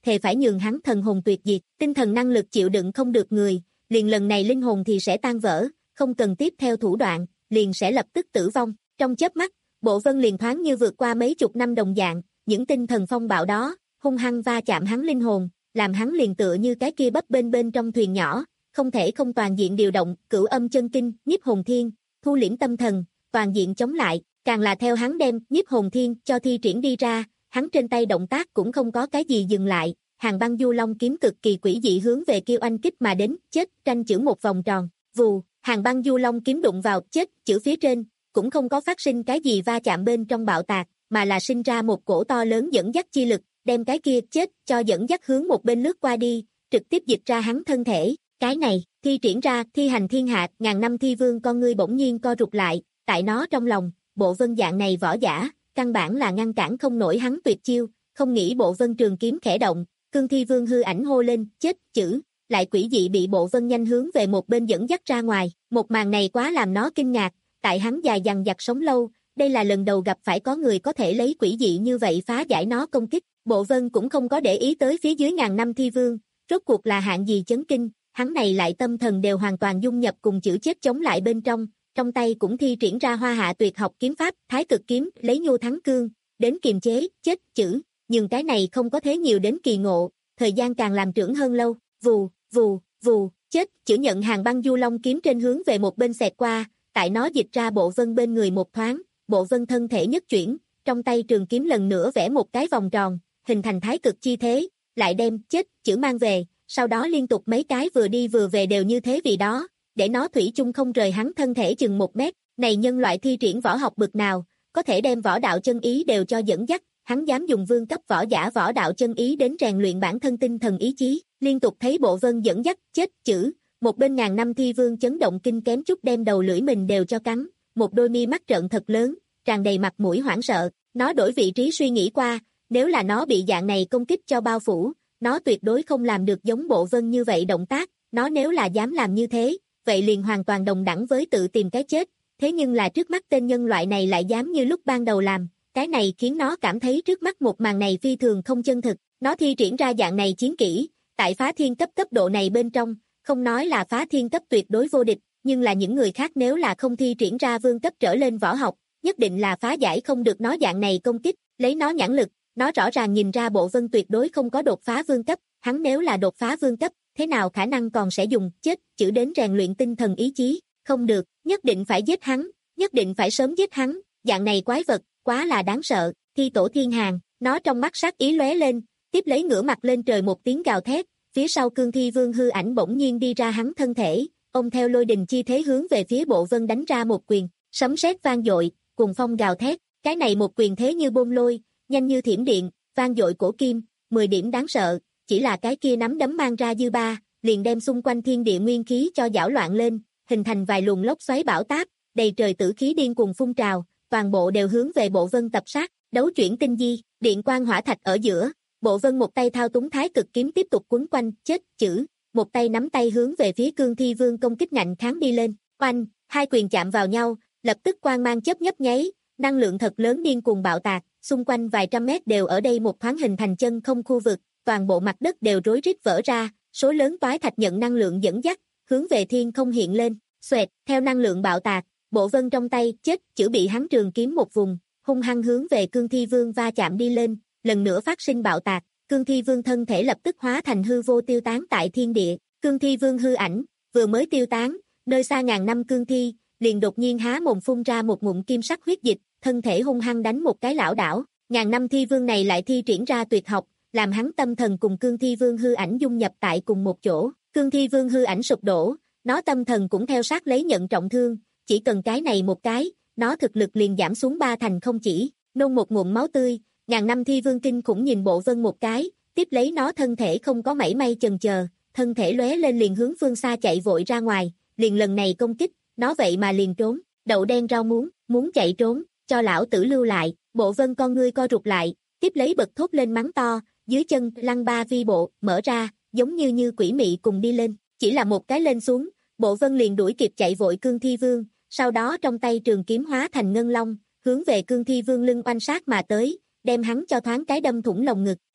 thề phải nhường hắn thần hồn tuyệt diệt, tinh thần năng lực chịu đựng không được người, liền lần này linh hồn thì sẽ tan vỡ, không cần tiếp theo thủ đoạn, liền sẽ lập tức tử vong. Trong chớp mắt, Bộ Vân liền thoáng như vượt qua mấy chục năm đồng dạng, những tinh thần phong bạo đó, hung hăng va chạm hắn linh hồn, làm hắn liền tựa như cái kia bấp bênh bên trong thuyền nhỏ, không thể không toàn diện điều động, cửu âm chân kinh, nhiếp hồn thiên, thu liễm tâm thần, toàn diện chống lại, càng là theo hắn đem nhiếp hồn thiên cho thi triển đi ra, hắn trên tay động tác cũng không có cái gì dừng lại, Hàng Băng Du Long kiếm cực kỳ quỷ dị hướng về kia oanh kích mà đến, chết, tranh chữ một vòng tròn, vù, Hàng Băng Du Long kiếm đụng vào chết chữ phía trên, cũng không có phát sinh cái gì va chạm bên trong bạo tạc, mà là sinh ra một cổ to lớn dẫn dắt chi lực, đem cái kia chết cho dẫn dắt hướng một bên lướt qua đi, trực tiếp dịch ra hắn thân thể. Cái này, thi triển ra, thi hành thiên hạ, ngàn năm thi vương con ngươi bỗng nhiên co rụt lại, tại nó trong lòng, Bộ Vân dạng này võ giả, căn bản là ngăn cản không nổi hắn tuyệt chiêu, không nghĩ Bộ Vân trường kiếm khẽ động, cương thi vương hư ảnh hô lên, chết chữ, lại quỷ dị bị Bộ Vân nhanh hướng về một bên dẫn dắt ra ngoài, một màn này quá làm nó kinh ngạc, tại hắn dài dằng dặc sống lâu, đây là lần đầu gặp phải có người có thể lấy quỷ dị như vậy phá giải nó công kích, Bộ Vân cũng không có để ý tới phía dưới ngàn năm thi vương, rốt cuộc là hạng gì chấn kinh, hắn này lại tâm thần đều hoàn toàn dung nhập cùng chữ chết chống lại bên trong, trong tay cũng thi triển ra hoa hạ tuyệt học kiếm pháp, thái cực kiếm, lấy nhu thắng cương, đến kiềm chế, chết chữ, nhưng cái này không có thế nhiều đến kỳ ngộ, thời gian càng làm trưởng hơn lâu, vù, vù, vù, chết chữ nhận Hàng Băng Du Long kiếm trên hướng về một bên xẹt qua, tại nó dịch ra Bộ Vân bên người một thoáng, Bộ Vân thân thể nhất chuyển, trong tay trường kiếm lần nữa vẽ một cái vòng tròn, hình thành thái cực chi thế, lại đem chết chữ mang về, sau đó liên tục mấy cái vừa đi vừa về đều như thế vì đó, để nó thủy chung không rời hắn thân thể chừng một mét, này nhân loại thi triển võ học bực nào, có thể đem võ đạo chân ý đều cho dẫn dắt, hắn dám dùng vương cấp võ giả võ đạo chân ý đến rèn luyện bản thân tinh thần ý chí, liên tục thấy Bộ Vân dẫn dắt chết chữ, một bên ngàn năm thi vương chấn động kinh kém chút đem đầu lưỡi mình đều cho cắn, một đôi mi mắt trợn thật lớn, tràn đầy mặt mũi hoảng sợ, nó đổi vị trí suy nghĩ qua, nếu là nó bị dạng này công kích cho bao phủ, nó tuyệt đối không làm được giống Bộ Vân như vậy động tác, nó nếu là dám làm như thế, vậy liền hoàn toàn đồng đẳng với tự tìm cái chết, thế nhưng là trước mắt tên nhân loại này lại dám như lúc ban đầu làm, cái này khiến nó cảm thấy trước mắt một màn này phi thường không chân thực, nó thi triển ra dạng này chiến kỹ, tại phá thiên cấp cấp độ này bên trong, không nói là phá thiên cấp tuyệt đối vô địch, nhưng là những người khác nếu là không thi triển ra vương cấp trở lên võ học, nhất định là phá giải không được nó dạng này công kích, lấy nó nhãn lực, nó rõ ràng nhìn ra Bộ Vân tuyệt đối không có đột phá vương cấp, hắn nếu là đột phá vương cấp, thế nào khả năng còn sẽ dùng chết chữ đến rèn luyện tinh thần ý chí, không được, nhất định phải giết hắn, nhất định phải sớm giết hắn, dạng này quái vật, quá là đáng sợ, thi tổ thiên hàng, nó trong mắt sát ý lóe lên, tiếp lấy ngửa mặt lên trời một tiếng gào thét, phía sau cương thi vương hư ảnh bỗng nhiên đi ra hắn thân thể, ông theo lôi đình chi thế hướng về phía Bộ Vân đánh ra một quyền, sấm sét vang dội, cùng phong gào thét, cái này một quyền thế như bom lôi, nhanh như thiểm điện, vang dội cổ kim, mười điểm đáng sợ, chỉ là cái kia nắm đấm mang ra dư ba, liền đem xung quanh thiên địa nguyên khí cho giảo loạn lên, hình thành vài luồng lốc xoáy bão táp, đầy trời tử khí điên cuồng phun trào, toàn bộ đều hướng về Bộ Vân tập sát, đấu chuyển tinh di, điện quang hỏa thạch ở giữa, Bộ Vân một tay thao túng thái cực kiếm tiếp tục quấn quanh, chết chữ, một tay nắm tay hướng về phía cương thi vương công kích ngạnh kháng đi lên, oanh, hai quyền chạm vào nhau, lập tức quang mang chớp nhấp nháy, năng lượng thật lớn điên cuồng bạo tạc, xung quanh vài trăm mét đều ở đây một thoáng hình thành chân không khu vực, toàn bộ mặt đất đều rối rít vỡ ra, số lớn toái thạch nhận năng lượng dẫn dắt, hướng về thiên không hiện lên, xoẹt, theo năng lượng bạo tạc, Bộ Vân trong tay chết chữ bị hắn trường kiếm một vùng, hung hăng hướng về cương thi vương va chạm đi lên, lần nữa phát sinh bạo tạc, cương thi vương thân thể lập tức hóa thành hư vô tiêu tán tại thiên địa, cương thi vương hư ảnh, vừa mới tiêu tán, nơi xa ngàn năm cương thi, liền đột nhiên há mồm phun ra một ngụm kim sắc huyết dịch, thân thể hung hăng đánh một cái lảo đảo, ngàn năm thi vương này lại thi triển ra tuyệt học, làm hắn tâm thần cùng cương thi vương hư ảnh dung nhập tại cùng một chỗ, cương thi vương hư ảnh sụp đổ, nó tâm thần cũng theo sát lấy nhận trọng thương, chỉ cần cái này một cái, nó thực lực liền giảm xuống ba thành không chỉ, nôn một ngụm máu tươi, ngàn năm thi vương kinh khủng nhìn Bộ Vân một cái, tiếp lấy nó thân thể không có mảy may chần chờ, thân thể lóe lên liền hướng phương xa chạy vội ra ngoài, liền lần này công kích, nó vậy mà liền trốn, đậu đen rau muống, muốn chạy trốn, cho lão tử lưu lại, Bộ Vân con ngươi co rụt lại, tiếp lấy bật thốt lên mắng to, dưới chân lăng ba vi bộ, mở ra, giống như như quỷ mị cùng đi lên, chỉ là một cái lên xuống, Bộ Vân liền đuổi kịp chạy vội cương thi vương, sau đó trong tay trường kiếm hóa thành ngân long, hướng về cương thi vương lưng oanh sát mà tới, đem hắn cho thoáng cái đâm thủng lồng ngực,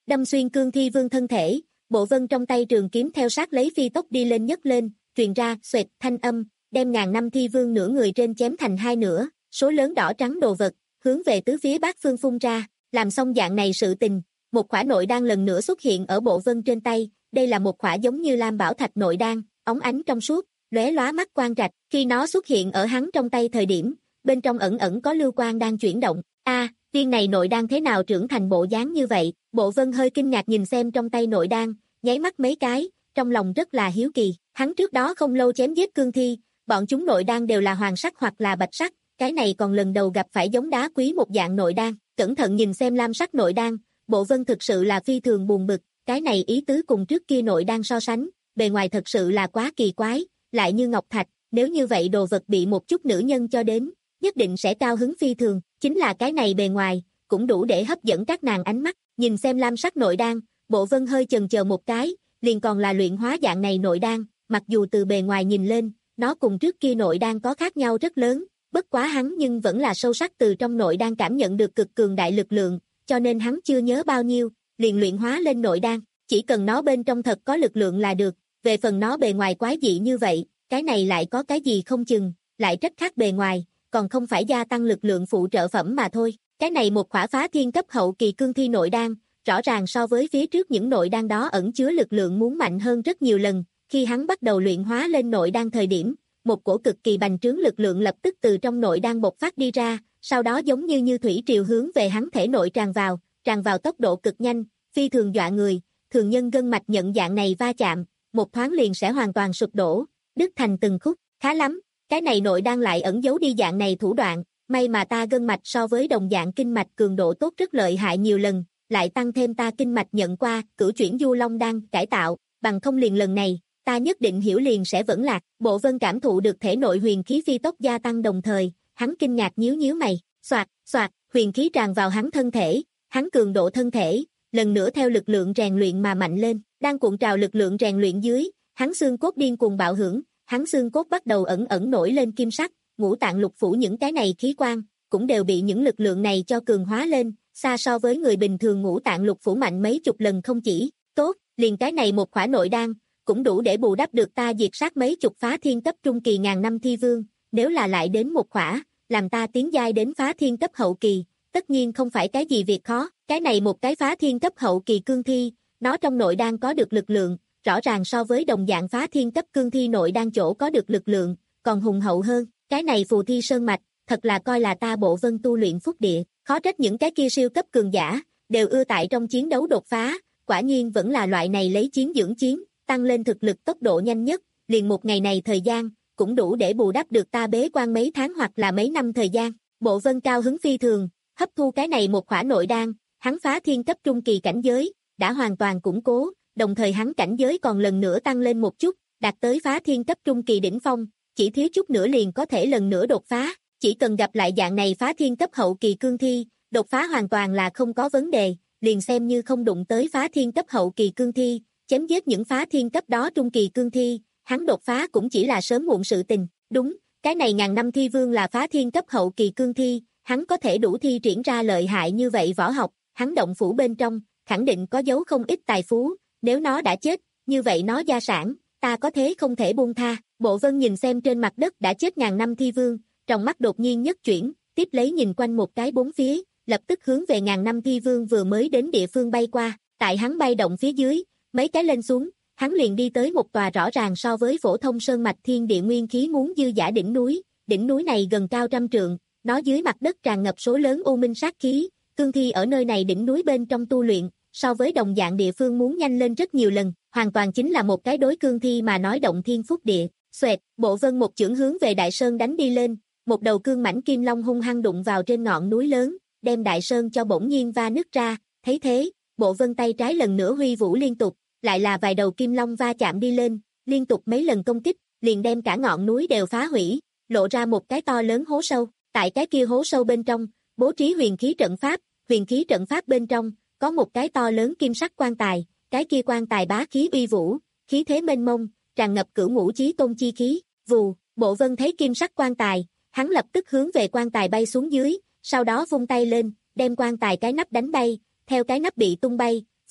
đâm xuyên cương thi vương thân thể, Bộ Vân trong tay trường kiếm theo sát lấy phi tốc đi lên nhấc lên, truyền ra xoẹt thanh âm, đem ngàn năm thi vương nửa người trên chém thành hai nửa, số lớn đỏ trắng đồ vật, hướng về tứ phía bát phương phun ra, làm xong dạng này sự tình, một khỏa nội đan lần nữa xuất hiện ở Bộ Vân trên tay, đây là một khỏa giống như lam bảo thạch nội đan, óng ánh trong suốt, lóe lóa mắt quang rạch, khi nó xuất hiện ở hắn trong tay thời điểm, bên trong ẩn ẩn có lưu quang đang chuyển động. A, viên này nội đan thế nào trưởng thành bộ dáng như vậy? Bộ Vân hơi kinh ngạc nhìn xem trong tay nội đan, nháy mắt mấy cái, trong lòng rất là hiếu kỳ. Hắn trước đó không lâu chém giết cương thi, bọn chúng nội đan đều là hoàng sắc hoặc là bạch sắc, cái này còn lần đầu gặp phải giống đá quý một dạng nội đan. Cẩn thận nhìn xem lam sắc nội đan, Bộ Vân thực sự là phi thường buồn bực, cái này ý tứ cùng trước kia nội đan so sánh, bề ngoài thật sự là quá kỳ quái, lại như ngọc thạch, nếu như vậy đồ vật bị một chút nữ nhân cho đến, nhất định sẽ cao hứng phi thường, chính là cái này bề ngoài, cũng đủ để hấp dẫn các nàng ánh mắt, nhìn xem lam sắc nội đan, Bộ Vân hơi chần chờ một cái, liền còn là luyện hóa dạng này nội đan, mặc dù từ bề ngoài nhìn lên, nó cùng trước kia nội đan có khác nhau rất lớn, bất quá hắn nhưng vẫn là sâu sắc từ trong nội đan cảm nhận được cực cường đại lực lượng, cho nên hắn chưa nhớ bao nhiêu, liền luyện hóa lên nội đan, chỉ cần nó bên trong thật có lực lượng là được, về phần nó bề ngoài quái dị như vậy, cái này lại có cái gì không chừng, lại rất khác bề ngoài, còn không phải gia tăng lực lượng phụ trợ phẩm mà thôi, cái này một khỏa phá thiên cấp hậu kỳ cương thi nội đan, rõ ràng so với phía trước những nội đan đó ẩn chứa lực lượng muốn mạnh hơn rất nhiều lần, khi hắn bắt đầu luyện hóa lên nội đan thời điểm, một cổ cực kỳ bành trướng lực lượng lập tức từ trong nội đan bộc phát đi ra, sau đó giống như như thủy triều hướng về hắn thể nội tràn vào, tràn vào tốc độ cực nhanh, phi thường dọa người, thường nhân gân mạch nhận dạng này va chạm, một thoáng liền sẽ hoàn toàn sụp đổ, đứt thành từng khúc, khá lắm, cái này nội đan lại ẩn giấu đi dạng này thủ đoạn, may mà ta gân mạch so với đồng dạng kinh mạch cường độ tốt rất lợi hại nhiều lần, lại tăng thêm ta kinh mạch nhận qua, cửu chuyển du long đan cải tạo, bằng không liền lần này, ta nhất định hiểu liền sẽ vẫn lạc. Bộ Vân cảm thụ được thể nội huyền khí phi tốc gia tăng đồng thời, hắn kinh ngạc nhíu nhíu mày, xoạt, xoạt, huyền khí tràn vào hắn thân thể, hắn cường độ thân thể, lần nữa theo lực lượng rèn luyện mà mạnh lên, đang cuộn trào lực lượng rèn luyện dưới, hắn xương cốt điên cuồng bạo hưởng, hắn xương cốt bắt đầu ẩn ẩn nổi lên kim sắc, ngũ tạng lục phủ những cái này khí quan, cũng đều bị những lực lượng này cho cường hóa lên, xa so với người bình thường ngũ tạng lục phủ mạnh mấy chục lần không chỉ, tốt, liền cái này một khỏa nội đan, cũng đủ để bù đắp được ta diệt sát mấy chục phá thiên cấp trung kỳ ngàn năm thi vương, nếu là lại đến một khỏa, làm ta tiến giai đến phá thiên cấp hậu kỳ, tất nhiên không phải cái gì việc khó, cái này một cái phá thiên cấp hậu kỳ cương thi, nó trong nội đan có được lực lượng, rõ ràng so với đồng dạng phá thiên cấp cương thi nội đan chỗ có được lực lượng, còn hùng hậu hơn, cái này phù thi sơn mạch, thật là coi là ta Bộ Vân tu luyện phúc địa, khó trách những cái kia siêu cấp cường giả, đều ưa tại trong chiến đấu đột phá, quả nhiên vẫn là loại này lấy chiến dưỡng chiến, tăng lên thực lực tốc độ nhanh nhất, liền một ngày này thời gian, cũng đủ để bù đắp được ta bế quan mấy tháng hoặc là mấy năm thời gian. Bộ Vân cao hứng phi thường, hấp thu cái này một khỏa nội đan, hắn phá thiên cấp trung kỳ cảnh giới, đã hoàn toàn củng cố, đồng thời hắn cảnh giới còn lần nữa tăng lên một chút, đạt tới phá thiên cấp trung kỳ đỉnh phong, chỉ thiếu chút nữa liền có thể lần nữa đột phá, chỉ cần gặp lại dạng này phá thiên cấp hậu kỳ cương thi, đột phá hoàn toàn là không có vấn đề, liền xem như không đụng tới phá thiên cấp hậu kỳ cương thi, chém giết những phá thiên cấp đó trung kỳ cương thi, hắn đột phá cũng chỉ là sớm muộn sự tình, đúng, cái này ngàn năm thi vương là phá thiên cấp hậu kỳ cương thi, hắn có thể đủ thi triển ra lợi hại như vậy võ học, hắn động phủ bên trong, khẳng định có dấu không ít tài phú, nếu nó đã chết, như vậy nó gia sản, ta có thế không thể buông tha. Bộ Vân nhìn xem trên mặt đất đã chết ngàn năm thi vương, trong mắt đột nhiên nhất chuyển, tiếp lấy nhìn quanh một cái bốn phía, lập tức hướng về ngàn năm thi vương vừa mới đến địa phương bay qua, tại hắn bay động phía dưới, mấy cái lên xuống, hắn liền đi tới một tòa rõ ràng so với phổ thông sơn mạch thiên địa nguyên khí muốn dư giả đỉnh núi, đỉnh núi này gần cao trăm trượng, nó dưới mặt đất tràn ngập số lớn u minh sát khí, cương thi ở nơi này đỉnh núi bên trong tu luyện, so với đồng dạng địa phương muốn nhanh lên rất nhiều lần, hoàn toàn chính là một cái đối cương thi mà nói động thiên phúc địa. Xoẹt, Bộ Vân một chưởng hướng về Đại Sơn đánh đi lên, một đầu cương mãnh kim long hung hăng đụng vào trên ngọn núi lớn, đem Đại Sơn cho bỗng nhiên va nứt ra, thấy thế, Bộ Vân tay trái lần nữa huy vũ liên tục, lại là vài đầu kim long va chạm đi lên, liên tục mấy lần công kích, liền đem cả ngọn núi đều phá hủy, lộ ra một cái to lớn hố sâu, tại cái kia hố sâu bên trong, bố trí huyền khí trận pháp, huyền khí trận pháp bên trong, có một cái to lớn kim sắc quan tài, cái kia quan tài bá khí uy vũ, khí thế mênh mông, tràn ngập cửu ngũ chí tôn chi khí, vù, Bộ Vân thấy kim sắc quan tài, hắn lập tức hướng về quan tài bay xuống dưới, sau đó vung tay lên, đem quan tài cái nắp đánh bay, theo cái nắp bị tung bay,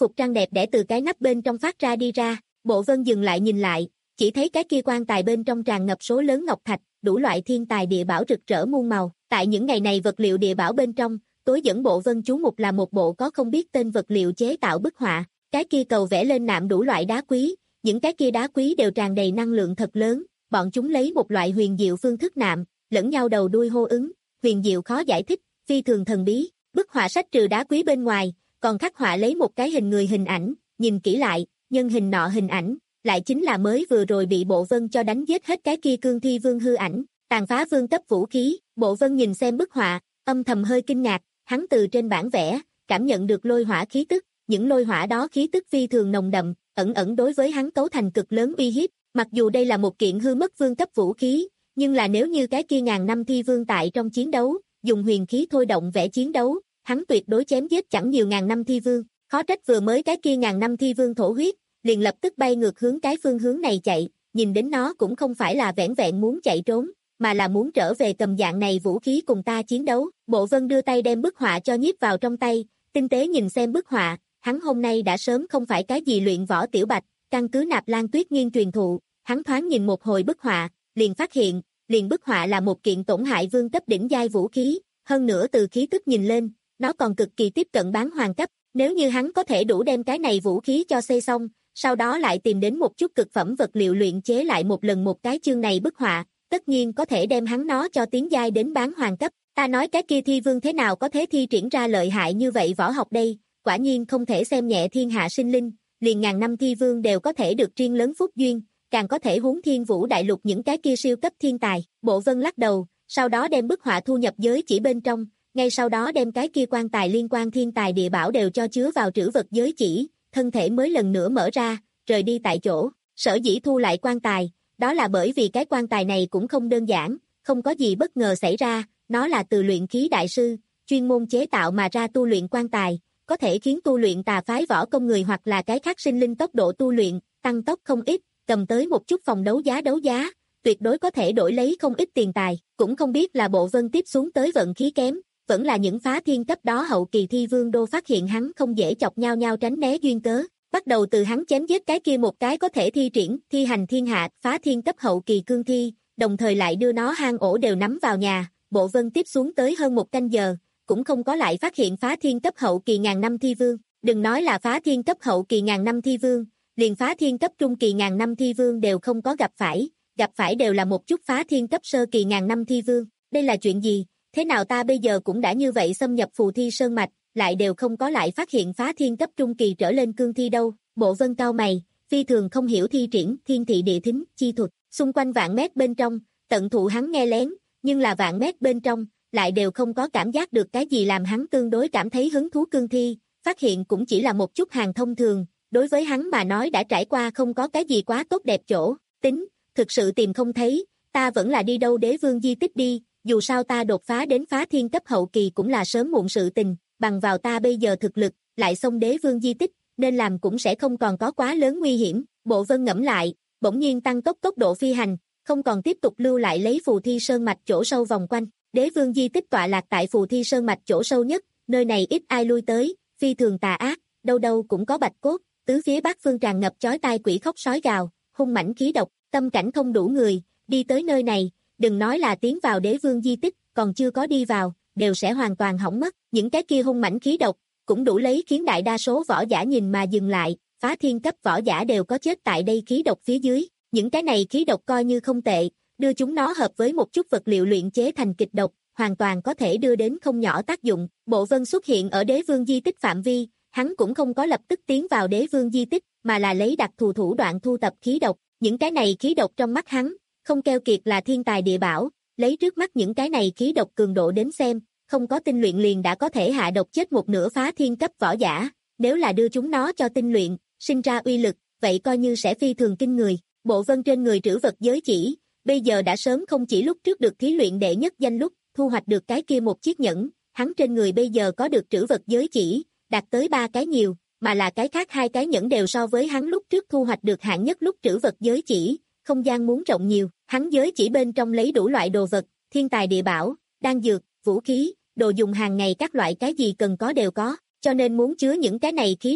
phục trang đẹp đẽ từ cái nắp bên trong phát ra đi ra. Bộ Vân dừng lại nhìn lại, chỉ thấy cái kia quan tài bên trong tràn ngập số lớn ngọc thạch, đủ loại thiên tài địa bảo rực rỡ muôn màu. Tại những ngày này vật liệu địa bảo bên trong, tối dẫn Bộ Vân chú mục là một bộ có không biết tên vật liệu chế tạo bức họa. Cái kia cầu vẽ lên nạm đủ loại đá quý, những cái kia đá quý đều tràn đầy năng lượng thật lớn, bọn chúng lấy một loại huyền diệu phương thức nạm, lẫn nhau đầu đuôi hô ứng, huyền diệu khó giải thích, phi thường thần bí. Bức họa sách trừ đá quý bên ngoài, còn khắc họa lấy một cái hình người hình ảnh, nhìn kỹ lại, nhân hình nọ hình ảnh, lại chính là mới vừa rồi bị Bộ Vân cho đánh giết hết cái kia cương thi vương hư ảnh, tàn phá vương cấp vũ khí. Bộ Vân nhìn xem bức họa, âm thầm hơi kinh ngạc, hắn từ trên bản vẽ, cảm nhận được lôi hỏa khí tức, những lôi hỏa đó khí tức phi thường nồng đậm, ẩn ẩn đối với hắn cấu thành cực lớn uy hiếp. Mặc dù đây là một kiện hư mất vương cấp vũ khí, nhưng là nếu như cái kia ngàn năm thi vương tại trong chiến đấu, dùng huyền khí thôi động vẽ chiến đấu, hắn tuyệt đối chém giết chẳng nhiều ngàn năm thi vương. Khó trách vừa mới cái kia ngàn năm thi vương thổ huyết, liền lập tức bay ngược hướng cái phương hướng này chạy, nhìn đến nó cũng không phải là vẻn vẹn muốn chạy trốn, mà là muốn trở về cầm dạng này vũ khí cùng ta chiến đấu. Bộ Vân đưa tay đem bức họa cho nhiếp vào trong tay, tinh tế nhìn xem bức họa, hắn hôm nay đã sớm không phải cái gì luyện võ tiểu bạch, căn cứ Nạp Lan Tuyết Nghiên truyền thụ, hắn thoáng nhìn một hồi bức họa, liền phát hiện, liền bức họa là một kiện tổn hại vương cấp đỉnh giai vũ khí, hơn nữa từ khí tức nhìn lên, nó còn cực kỳ tiếp cận bán hoàng cấp, nếu như hắn có thể đủ đem cái này vũ khí cho xây xong, sau đó lại tìm đến một chút cực phẩm vật liệu luyện chế lại một lần một cái chương này bức họa, tất nhiên có thể đem hắn nó cho tiến giai đến bán hoàng cấp. Ta nói cái kia thi vương thế nào có thể thi triển ra lợi hại như vậy võ học đây, quả nhiên không thể xem nhẹ thiên hạ sinh linh, liền ngàn năm thi vương đều có thể được riêng lớn phúc duyên, càng có thể huống thiên vũ đại lục những cái kia siêu cấp thiên tài. Bộ Vân lắc đầu, sau đó đem bức họa thu nhập giới chỉ bên trong, ngay sau đó đem cái kia quan tài liên quan thiên tài địa bảo đều cho chứa vào trữ vật giới chỉ, thân thể mới lần nữa mở ra, rời đi tại chỗ. Sở dĩ thu lại quan tài, đó là bởi vì cái quan tài này cũng không đơn giản, không có gì bất ngờ xảy ra, nó là từ luyện khí đại sư, chuyên môn chế tạo mà ra tu luyện quan tài, có thể khiến tu luyện tà phái võ công người hoặc là cái khác sinh linh tốc độ tu luyện, tăng tốc không ít, cầm tới một chút phòng đấu giá đấu giá, tuyệt đối có thể đổi lấy không ít tiền tài, cũng không biết là Bộ Vân tiếp xuống tới vận khí kém, vẫn là những phá thiên cấp đó hậu kỳ thi vương đô phát hiện hắn không dễ chọc nhau nhau tránh né duyên cớ, bắt đầu từ hắn chém giết cái kia một cái có thể thi triển, thi hành thiên hạ, phá thiên cấp hậu kỳ cương thi, đồng thời lại đưa nó hang ổ đều nắm vào nhà. Bộ Vân tiếp xuống tới hơn một canh giờ, cũng không có lại phát hiện phá thiên cấp hậu kỳ ngàn năm thi vương, đừng nói là phá thiên cấp hậu kỳ ngàn năm thi vương, liền phá thiên cấp trung kỳ ngàn năm thi vương đều không có gặp phải, gặp phải đều là một chút phá thiên cấp sơ kỳ ngàn năm thi vương, đây là chuyện gì, thế nào ta bây giờ cũng đã như vậy xâm nhập phù thi sơn mạch, lại đều không có lại phát hiện phá thiên cấp trung kỳ trở lên cương thi đâu. Bộ Vân cao mày, phi thường không hiểu thi triển thiên thị địa thính chi thuật, xung quanh vạn mét bên trong, tận thụ hắn nghe lén, nhưng là vạn mét bên trong, lại đều không có cảm giác được cái gì làm hắn tương đối cảm thấy hứng thú cương thi, phát hiện cũng chỉ là một chút hàng thông thường, đối với hắn mà nói đã trải qua không có cái gì quá tốt đẹp chỗ, tính, thực sự tìm không thấy, ta vẫn là đi đâu đế vương di tích đi, dù sao ta đột phá đến phá thiên cấp hậu kỳ cũng là sớm muộn sự tình, bằng vào ta bây giờ thực lực, lại xông đế vương di tích, nên làm cũng sẽ không còn có quá lớn nguy hiểm. Bộ Vân ngẫm lại, bỗng nhiên tăng tốc tốc độ phi hành, không còn tiếp tục lưu lại lấy phù thi sơn mạch chỗ sâu vòng quanh. Đế vương di tích tọa lạc tại phù thi sơn mạch chỗ sâu nhất, nơi này ít ai lui tới, phi thường tà ác, đâu đâu cũng có bạch cốt, tứ phía bát phương tràn ngập chói tai quỷ khóc sói gào, hung mãnh khí độc, tâm cảnh không đủ người, đi tới nơi này, đừng nói là tiến vào đế vương di tích, còn chưa có đi vào, đều sẽ hoàn toàn hỏng mất. Những cái kia hung mãnh khí độc, cũng đủ lấy khiến đại đa số võ giả nhìn mà dừng lại, phá thiên cấp võ giả đều có chết tại đây khí độc phía dưới, những cái này khí độc coi như không tệ, đưa chúng nó hợp với một chút vật liệu luyện chế thành kịch độc, hoàn toàn có thể đưa đến không nhỏ tác dụng. Bộ Vân xuất hiện ở đế vương di tích phạm vi, hắn cũng không có lập tức tiến vào đế vương di tích, mà là lấy đặc thù thủ đoạn thu tập khí độc, những cái này khí độc trong mắt hắn, không keo kiệt là thiên tài địa bảo, lấy trước mắt những cái này khí độc cường độ đến xem, không có tinh luyện liền đã có thể hạ độc chết một nửa phá thiên cấp võ giả, nếu là đưa chúng nó cho tinh luyện, sinh ra uy lực, vậy coi như sẽ phi thường kinh người. Bộ Vân trên người trữ vật giới chỉ, bây giờ đã sớm không chỉ lúc trước được thí luyện đệ nhất danh lúc, thu hoạch được cái kia một chiếc nhẫn, hắn trên người bây giờ có được trữ vật giới chỉ, đạt tới ba cái nhiều, mà là cái khác hai cái nhẫn đều so với hắn lúc trước thu hoạch được hạng nhất lúc trữ vật giới chỉ, không gian muốn rộng nhiều, hắn giới chỉ bên trong lấy đủ loại đồ vật, thiên tài địa bảo, đan dược, vũ khí, đồ dùng hàng ngày các loại cái gì cần có đều có, cho nên muốn chứa những cái này khí độc,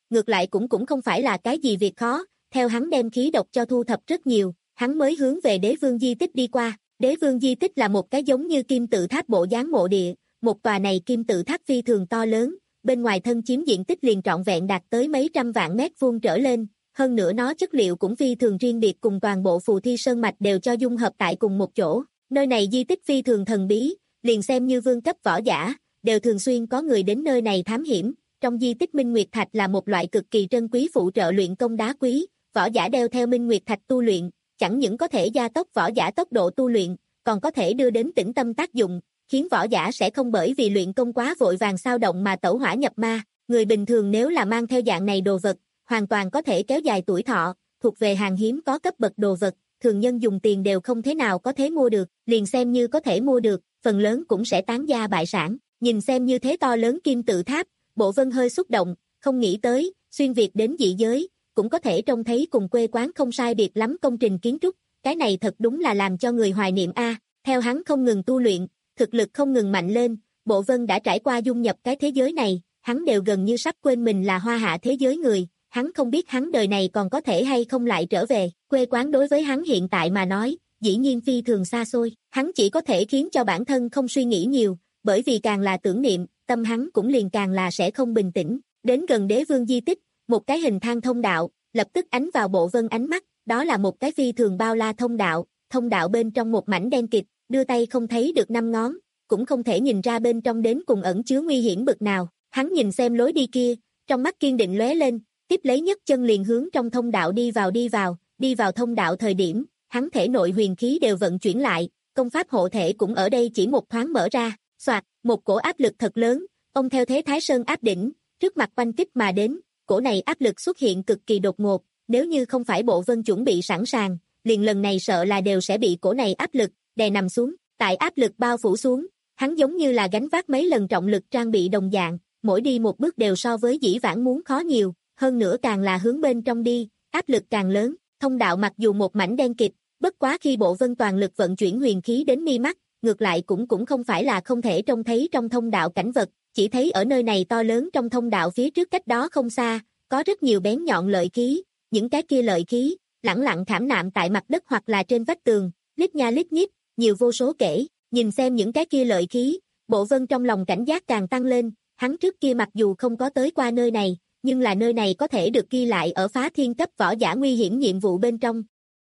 ngược lại cũng cũng không phải là cái gì việc khó, theo hắn đem khí độc cho thu thập rất nhiều, hắn mới hướng về đế vương di tích đi qua. Đế vương di tích là một cái giống như kim tự tháp bộ dáng mộ địa, một tòa này kim tự tháp phi thường to lớn, bên ngoài thân chiếm diện tích liền trọn vẹn đạt tới mấy trăm vạn mét vuông trở lên, hơn nữa nó chất liệu cũng phi thường riêng biệt cùng toàn bộ phù thi sơn mạch đều cho dung hợp tại cùng một chỗ. Nơi này di tích phi thường thần bí, liền xem như vương cấp võ giả, đều thường xuyên có người đến nơi này thám hiểm. Trong di tích Minh Nguyệt Thạch là một loại cực kỳ trân quý phụ trợ luyện công đá quý, võ giả đeo theo Minh Nguyệt Thạch tu luyện, chẳng những có thể gia tốc võ giả tốc độ tu luyện, còn có thể đưa đến tĩnh tâm tác dụng, khiến võ giả sẽ không bởi vì luyện công quá vội vàng xao động mà tẩu hỏa nhập ma. Người bình thường nếu là mang theo dạng này đồ vật, hoàn toàn có thể kéo dài tuổi thọ, thuộc về hàng hiếm có cấp bậc đồ vật, thường nhân dùng tiền đều không thế nào có thể mua được, liền xem như có thể mua được, phần lớn cũng sẽ tán gia bại sản. Nhìn xem như thế to lớn kim tự tháp, Bộ Vân hơi xúc động, không nghĩ tới, xuyên việt đến dị giới, cũng có thể trông thấy cùng quê quán không sai biệt lắm công trình kiến trúc, cái này thật đúng là làm cho người hoài niệm a. Theo hắn không ngừng tu luyện, thực lực không ngừng mạnh lên, Bộ Vân đã trải qua dung nhập cái thế giới này, hắn đều gần như sắp quên mình là hoa hạ thế giới người, hắn không biết hắn đời này còn có thể hay không lại trở về, quê quán đối với hắn hiện tại mà nói, dĩ nhiên phi thường xa xôi, hắn chỉ có thể khiến cho bản thân không suy nghĩ nhiều, bởi vì càng là tưởng niệm, tâm hắn cũng liền càng là sẽ không bình tĩnh. Đến gần đế vương di tích, một cái hình thang thông đạo, lập tức ánh vào Bộ Vân ánh mắt, đó là một cái phi thường bao la thông đạo, thông đạo bên trong một mảnh đen kịt, đưa tay không thấy được năm ngón, cũng không thể nhìn ra bên trong đến cùng ẩn chứa nguy hiểm bực nào. Hắn nhìn xem lối đi kia, trong mắt kiên định lóe lên, tiếp lấy nhấc chân liền hướng trong thông đạo đi vào đi vào, đi vào thông đạo thời điểm, hắn thể nội huyền khí đều vận chuyển lại, công pháp hộ thể cũng ở đây chỉ một thoáng mở ra, xoạt, một cổ áp lực thật lớn, ông theo thế Thái Sơn áp đỉnh, trước mặt quanh kích mà đến, cổ này áp lực xuất hiện cực kỳ đột ngột, nếu như không phải Bộ Vân chuẩn bị sẵn sàng, liền lần này sợ là đều sẽ bị cổ này áp lực đè nằm xuống, tại áp lực bao phủ xuống, hắn giống như là gánh vác mấy lần trọng lực trang bị đồng dạng, mỗi đi một bước đều so với dĩ vãng muốn khó nhiều, hơn nữa càng là hướng bên trong đi, áp lực càng lớn. Thông đạo mặc dù một mảnh đen kịt, bất quá khi Bộ Vân toàn lực vận chuyển huyền khí đến mi mắt, ngược lại cũng cũng không phải là không thể trông thấy trong thông đạo cảnh vật, chỉ thấy ở nơi này to lớn trong thông đạo phía trước cách đó không xa, có rất nhiều bén nhọn lợi khí, những cái kia lợi khí, lẳng lặng khảm nạm tại mặt đất hoặc là trên vách tường, lít nha lít nhít, nhiều vô số kể, nhìn xem những cái kia lợi khí, Bộ Vân trong lòng cảnh giác càng tăng lên, hắn trước kia mặc dù không có tới qua nơi này, nhưng là nơi này có thể được ghi lại ở phá thiên cấp võ giả nguy hiểm nhiệm vụ bên trong.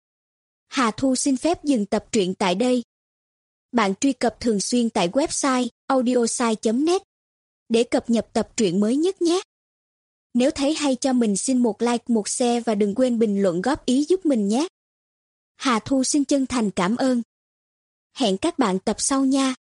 Hà Thu xin phép dừng tập truyện tại đây. Bạn truy cập thường xuyên tại website audiosai chấm net để cập nhật tập truyện mới nhất nhé. Nếu thấy hay cho mình xin một like, một share và đừng quên bình luận góp ý giúp mình nhé. Hà Thu xin chân thành cảm ơn. Hẹn các bạn tập sau nha.